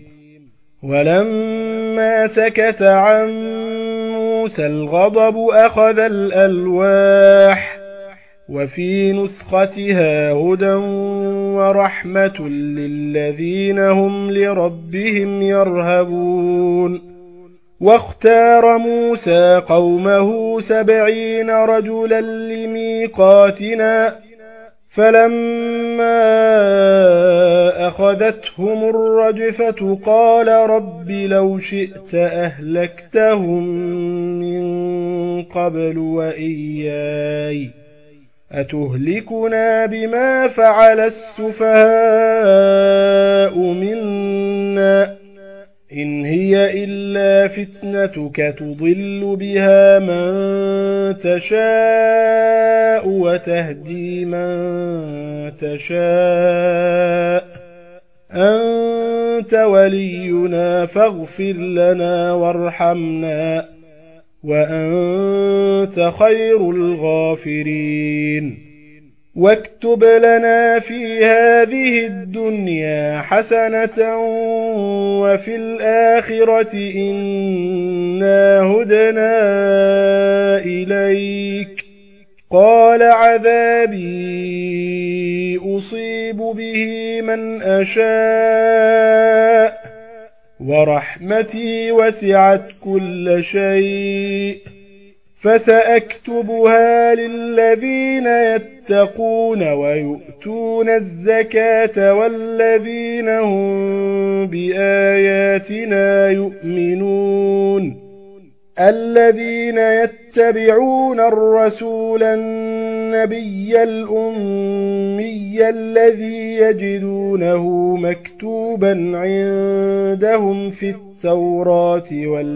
ولما سكت عن موسى الغضب أخذ الألواح وفي نسختها هدى ورحمة للذين هم لربهم يرهبون واختار موسى قومه سبعين رجلا لميقاتنا فلما أخذتهم الرجفة قال رب لو شئت أهلكتهم من قبل وإياي أتهلكنا بما فعل السفهاء منا إن هي إلا فتنتك تضل بها من تشاء وتهدي من تشاء أنت ولينا فاغفر لنا وارحمنا وأنت خير الغافرين واكتب لنا في هذه الدنيا حسنة وفي الآخرة إنا هدنا إليك قال عذابي أصيب به من أشاء ورحمتي وسعت كل شيء فسأكتبها للذين يتقون ويؤتون الزكاة والذين هم بآياتنا يؤمنون الذين يتبعون الرسول النبي الأمي الذي يجدونه مكتوبا عندهم في التوراة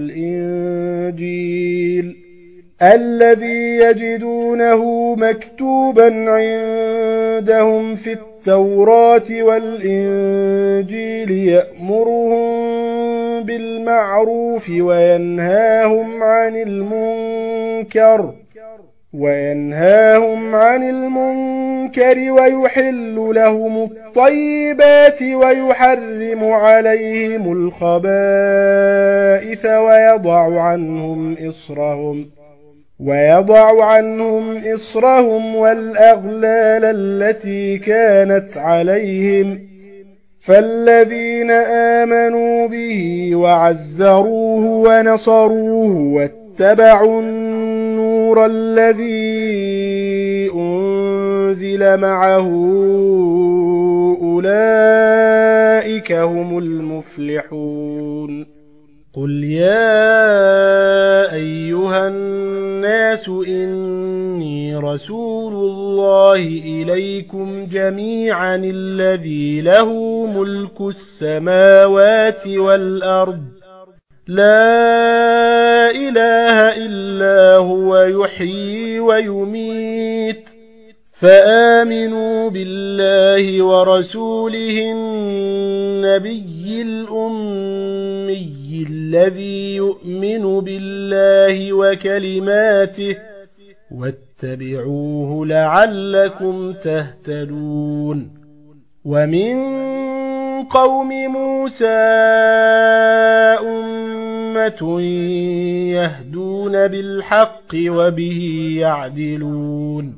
والإنجيل الذي يجدونه مكتوبا عندهم في التوراة والإنجيل يأمرهم بالمعروف وينهاهم عن المنكر وينهاهم عن المنكر ويحل لهم الطيبات ويحرم عليهم الخبائث ويضع عنهم إصرهم ويضع عنهم إصرهم والأغلال التي كانت عليهم فالذين آمنوا به وعزروه ونصروه واتبعوا النور الذي أنزل معه أولئك هم المفلحون قل يا أيها الناس إني رسول الله إليكم جميعا الذي له ملك السماوات والأرض لا إله إلا هو يحيي ويميت فآمنوا بالله ورسوله النبي الأمي الذي يؤمن بالله وكلماته واتبعوه لعلكم تهتدون ومن قوم موسى أمة يهدون بالحق وبه يعدلون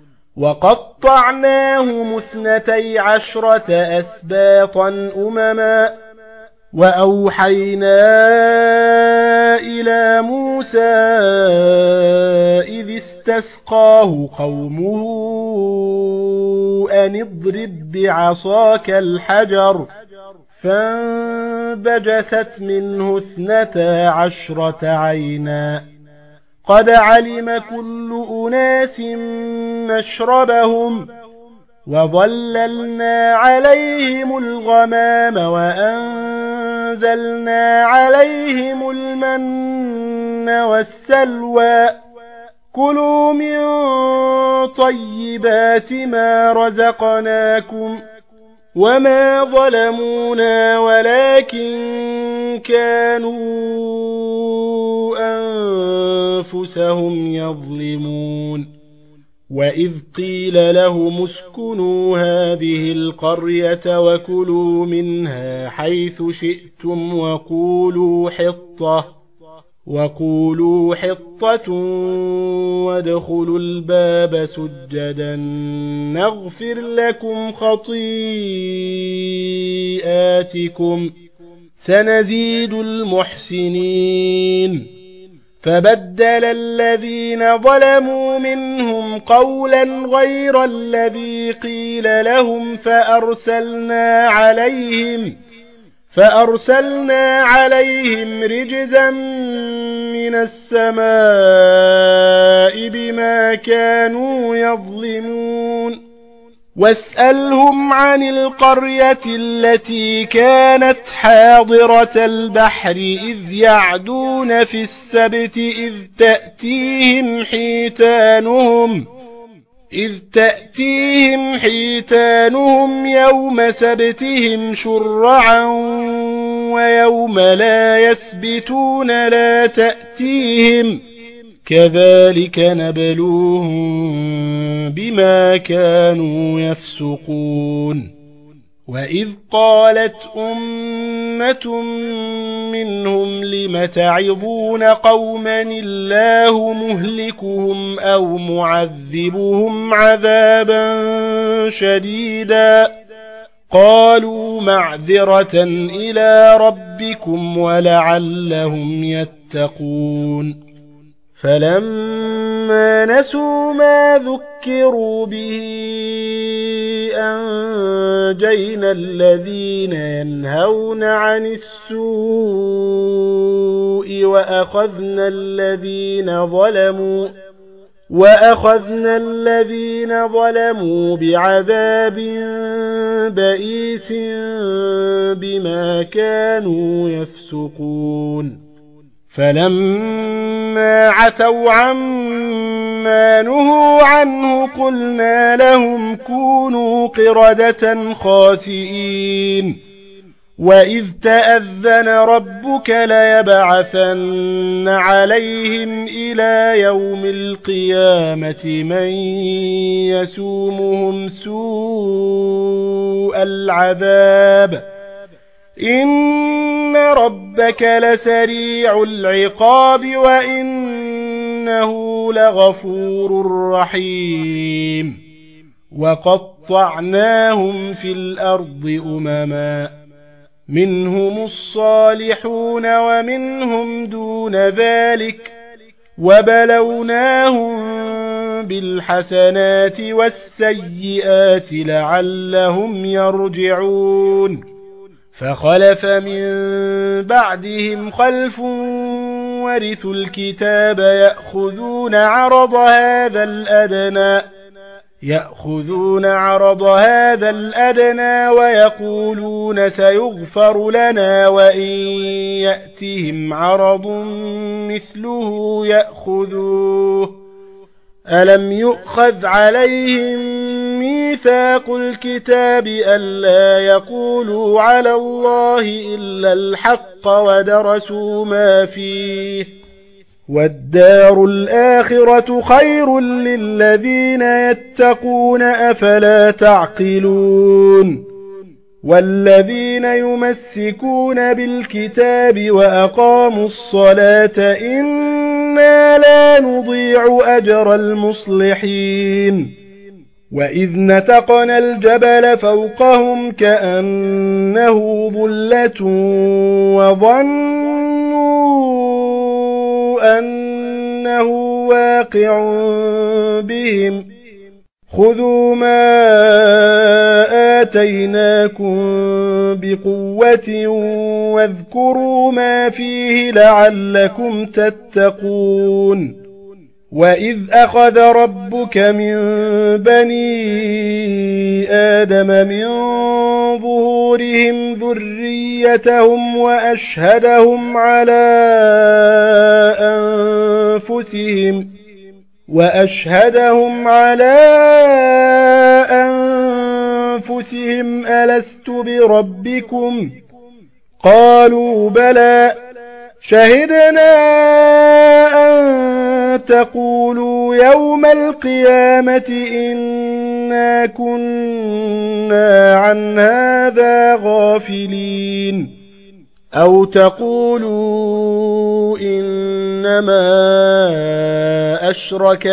وقطعناهم اثنتي عشرة أسباطا أمما وأوحينا إلى موسى إذ استسقاه قومه أن اضرب بعصاك الحجر فانبجست منه اثنتا عشرة عينا قد علم كل أناس مشربهم وظللنا عليهم الغمام وأنزلنا عليهم المن والسلوى كلوا من طيبات ما رزقناكم وما ظلمونا ولكن كانوا أنفسهم يظلمون وإذ قيل لهم اسكنوا هذه القرية وكلوا منها حيث شئتم وقولوا حطة وقولوا حطة وادخلوا الباب سجدا نغفر لكم خطيئاتكم سنزيد المحسنين فبدل الذين ظلموا منهم قولا غير الذي قيل لهم فأرسلنا عليهم فأرسلنا عليهم رجزا من السماء بما كانوا يظلمون واسألهم عن القرية التي كانت حاضرة البحر إذ يعدون في السبت إذ تأتيهم حيتانهم إذ تأتيهم حيتانهم يوم سبتهم شرعا ويوم لا يسبتون لا تأتيهم كذلك نبلوهم بما كانوا يفسقون وإذ قالت أمة منهم لم تعظون قوما الله مهلكهم أو معذبهم عذابا شديدا قالوا معذرة إلى ربكم ولعلهم يتقون فلما نسوا ما ذكروا به أنجينا الذين ينهون عن السوء وأخذنا الذين ظلموا وأخذنا الذين ظلموا بعذاب بئيس بما كانوا يفسقون فلما عتوا عما نهوا عنه قلنا لهم كونوا قردة خاسئين وإذ تأذن ربك ليبعثن عليهم إلى يوم القيامة من يسومهم سوء العذاب إن ربك لسريع العقاب وإنه لغفور رحيم وقطعناهم في الأرض أمما منهم الصالحون ومنهم دون ذلك وبلوناهم بالحسنات والسيئات لعلهم يرجعون فخلف من بعدهم خلف ورثوا الكتاب يأخذون عرض هذا الأدنى يأخذون عرض هذا الأدنى ويقولون سيغفر لنا وإن يأتهم عرض مثله يأخذوه ألم يؤخذ عليهم ميثاق الكتاب ألا يقولوا على الله إلا الحق ودرسوا ما فيه والدار الآخرة خير للذين يتقون أفلا تعقلون والذين يمسكون بالكتاب وأقاموا الصلاة إنا لا نضيع أجر المصلحين وإذ نتقنا الجبل فوقهم كأنه ظلة وظنوا أنه واقع بهم خذوا ما آتيناكم بقوة واذكروا ما فيه لعلكم تتقون وَإِذْ أَخَذَ رَبُّكَ مِنْ بَنِي آدَمَ مِنْ ظُهُورِهِمْ ذُرِّيَّتَهُمْ وَأَشْهَدَهُمْ عَلَى أَنْفُسِهِمْ وَأَشْهَدَهُمْ عَلَى أَنْفُسِهِمْ أَلَسْتُ بِرَبِّكُمْ ۖ قَالُوا بَلَى شَهِدْنَا أَن تَقُولُوا يَوْمَ الْقِيَامَةِ إِنَّا كُنَّا عَنْ هَذَا غَافِلِينَ أَوْ تَقُولُوا إِنَّمَا أَشْرَكَ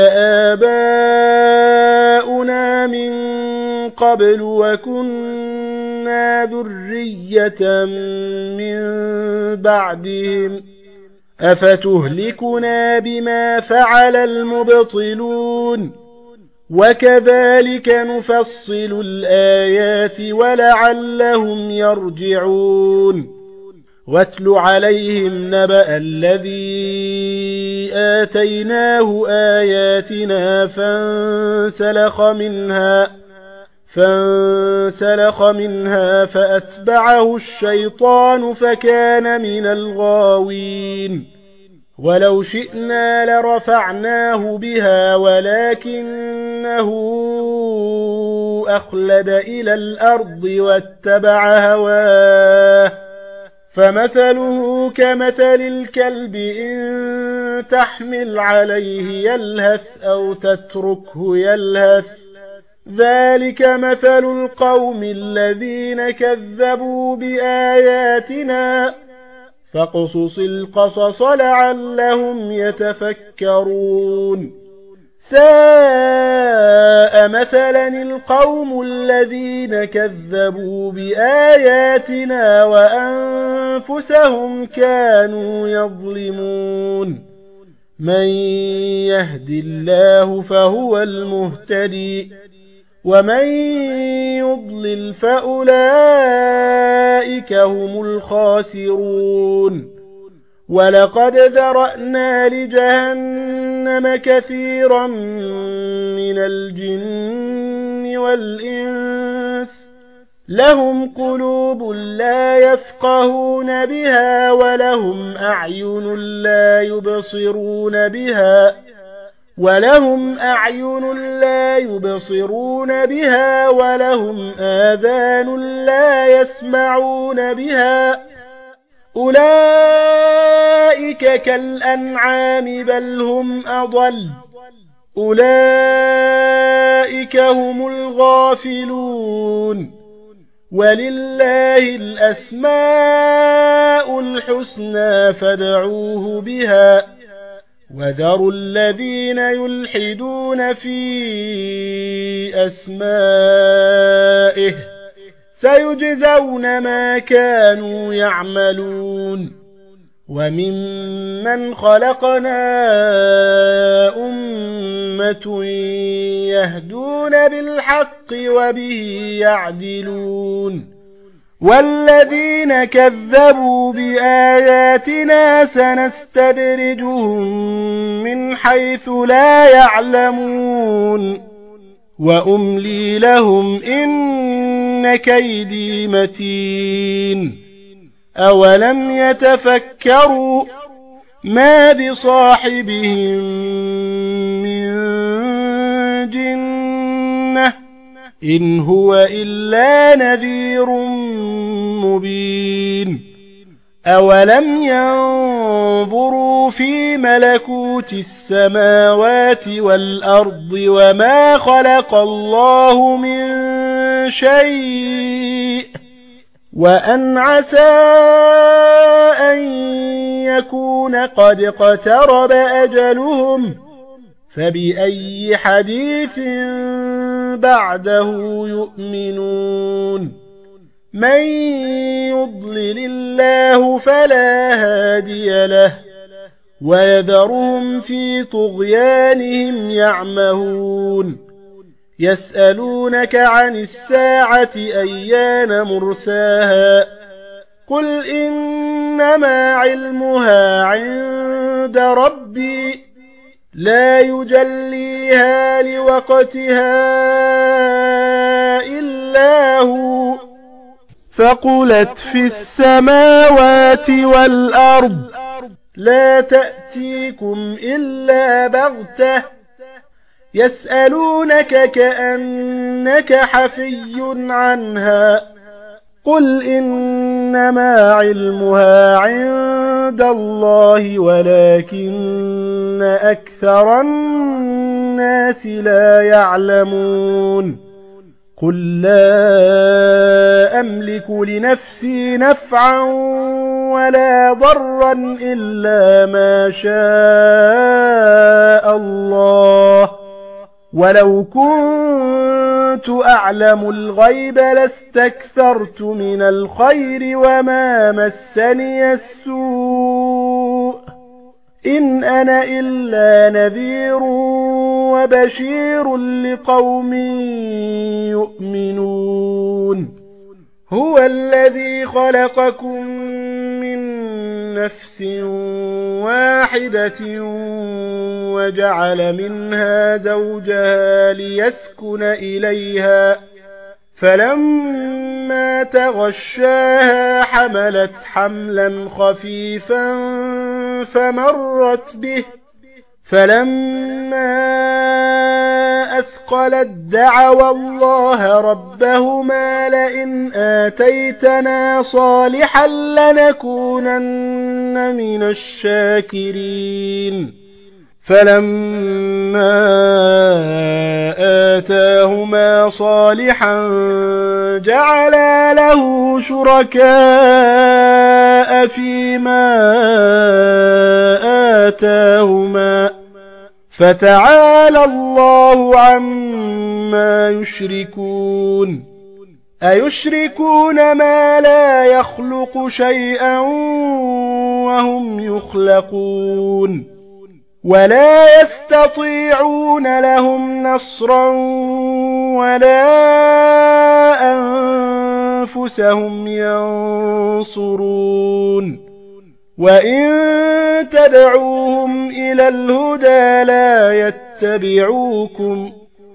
آبَاؤُنَا مِن قَبْلُ وَكُنَّا ذُرِّيَّةً مِّن بَعْدِهِمْ أَفَتُهْلِكُنَا بِمَا فَعَلَ الْمُبْطِلُونَ وَكَذَلِكَ نُفَصِّلُ الْآيَاتِ وَلَعَلَّهُمْ يَرْجِعُونَ وَاتْلُ عَلَيْهِمْ نَبَأَ الَّذِي آتَيْنَاهُ آيَاتِنَا فَانسَلَخَ مِنْهَا فانسلخ منها فأتبعه الشيطان فكان من الغاوين ولو شئنا لرفعناه بها ولكنه أخلد إلى الأرض واتبع هواه فمثله كمثل الكلب إن تحمل عليه يلهث أو تتركه يلهث ذلك مثل القوم الذين كذبوا بآياتنا فاقصص القصص لعلهم يتفكرون ساء مثلا القوم الذين كذبوا بآياتنا وأنفسهم كانوا يظلمون من يهد الله فهو المهتدي ومن يضلل فأولئك هم الخاسرون ولقد ذرأنا لجهنم كثيرا من الجن والإنس لهم قلوب لا يفقهون بها ولهم أعين لا يبصرون بها ولهم أعين لا يبصرون بها ولهم آذان لا يسمعون بها أولئك كالأنعام بل هم أضل أولئك هم الغافلون ولله الأسماء الحسنى فادعوه بها وذروا الذين يلحدون في أسمائه سيجزون ما كانوا يعملون وممن خلقنا أمة يهدون بالحق وبه يعدلون والذين كذبوا بآياتنا سنستدرجهم من حيث لا يعلمون وأملي لهم إن كيدي متين أولم يتفكروا ما بصاحبهم من جنة إن هو إلا نذير مبين أولم ينظروا في ملكوت السماوات والأرض وما خلق الله من شيء وأن عسى أن يكون قد اقترب أجلهم فبأي حديث بعده يؤمنون من يضلل الله فلا هادي له ويذرهم في طغيانهم يعمهون يسألونك عن الساعة أيان مرساها قل إنما علمها عند ربي لا يجليها لوقتها إلا هو ثقلت في السماوات والأرض لا تأتيكم إلا بغتة يسألونك كأنك حفي عنها قل إنما علمها عند الله ولكن أكثر الناس لا يعلمون قل لا أملك لنفسي نفعا ولا ضرا إلا ما شاء الله ولو كنت أعلم الغيب لاستكثرت من الخير وما مسني السوء إن أنا إلا نذير وبشير لقوم يؤمنون هو الذي خلقكم من نفس واحدة وجعل منها زوجها ليسكن إليها فلما تغشاها حملت حملا خفيفا فمرت به فلما أثقلت دعوا الله ربهما لئن آتيتنا صالحا لنكونن من الشاكرين فلما آتاهما صالحا جعلا له شركاء فيما آتاهما فتعالى الله عما يشركون أيشركون ما لا يخلق شيئا وهم يخلقون ولا يستطيعون لهم نصرا ولا أنفسهم ينصرون وإن تدعوهم إلى الهدى لا يتبعوكم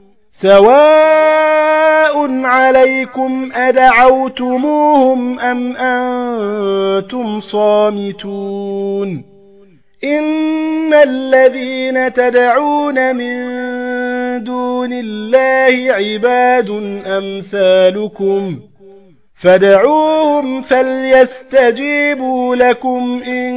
سواء عليكم أدعوتموهم أم أنتم صامتون إن الذين تدعون من دون الله عباد أمثالكم فادعوهم فليستجيبوا لكم إن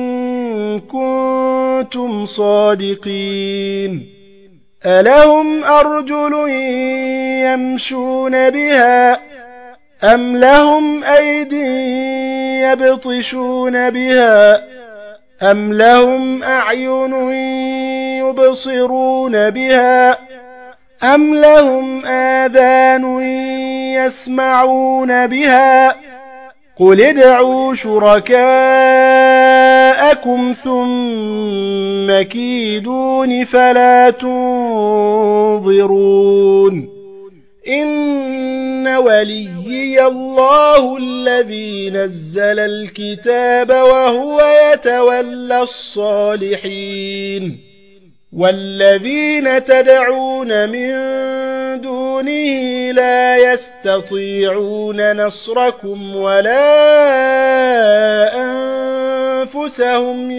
كنتم صادقين ألهم أرجل يمشون بها أم لهم أيدي يبطشون بها أم لهم أعين يبصرون بها أم لهم آذان يسمعون بها قل ادعوا شركاءكم ثم كيدون فلا تنظرون إن وليي الله الذي نزل الكتاب وهو يتولى الصالحين والذين تدعون من دونه لا يستطيعون نصركم ولا أنفسهم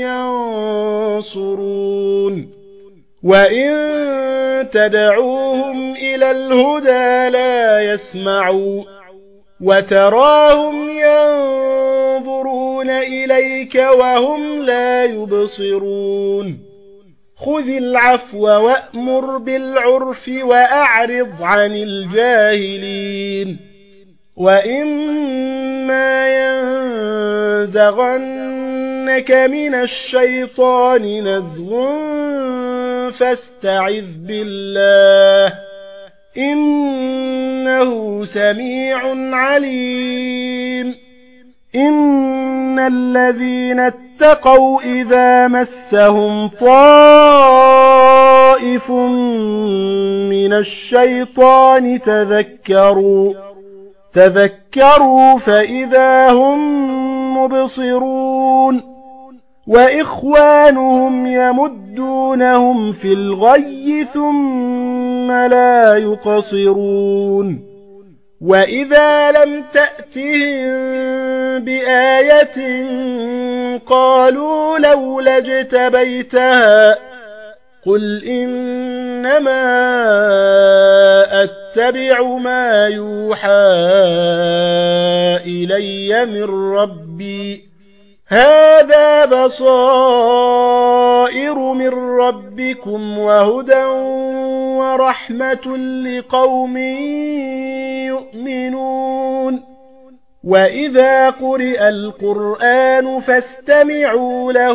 ينصرون وإن تدعوهم إلى الهدى لا يسمعوا وتراهم ينظرون إليك وهم لا يبصرون خذ العفو وأمر بالعرف وأعرض عن الجاهلين وإما ينزغنك من الشيطان نزغ فاستعذ بالله إنه سميع عليم إن الذين اتقوا إذا مسهم طائف من الشيطان تذكروا تذكروا فإذا هم مبصرون وإخوانهم يمدونهم في الغي ثم لا يقصرون وإذا لم تأتهم بآية قالوا لولا اجتبيتها قل إنما أتبع ما يوحى إلي من ربي هذا بصائر من ربكم وهدى ورحمة لقوم يؤمنون وإذا قرئ القرآن فاستمعوا له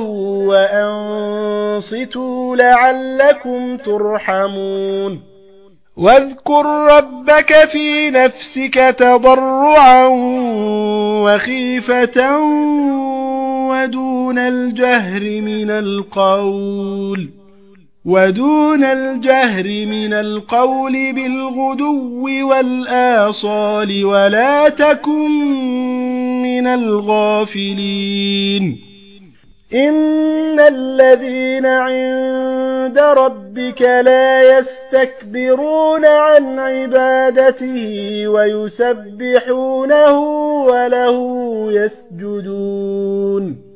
وأنصتوا لعلكم ترحمون واذكر ربك في نفسك تضرعا وخيفة ودون الجهر من القول ودون الجهر من القول بالغدو والآصال ولا تكن من الغافلين إن الذين عند ربك لا يستكبرون عن عبادته ويسبحونه وله يسجدون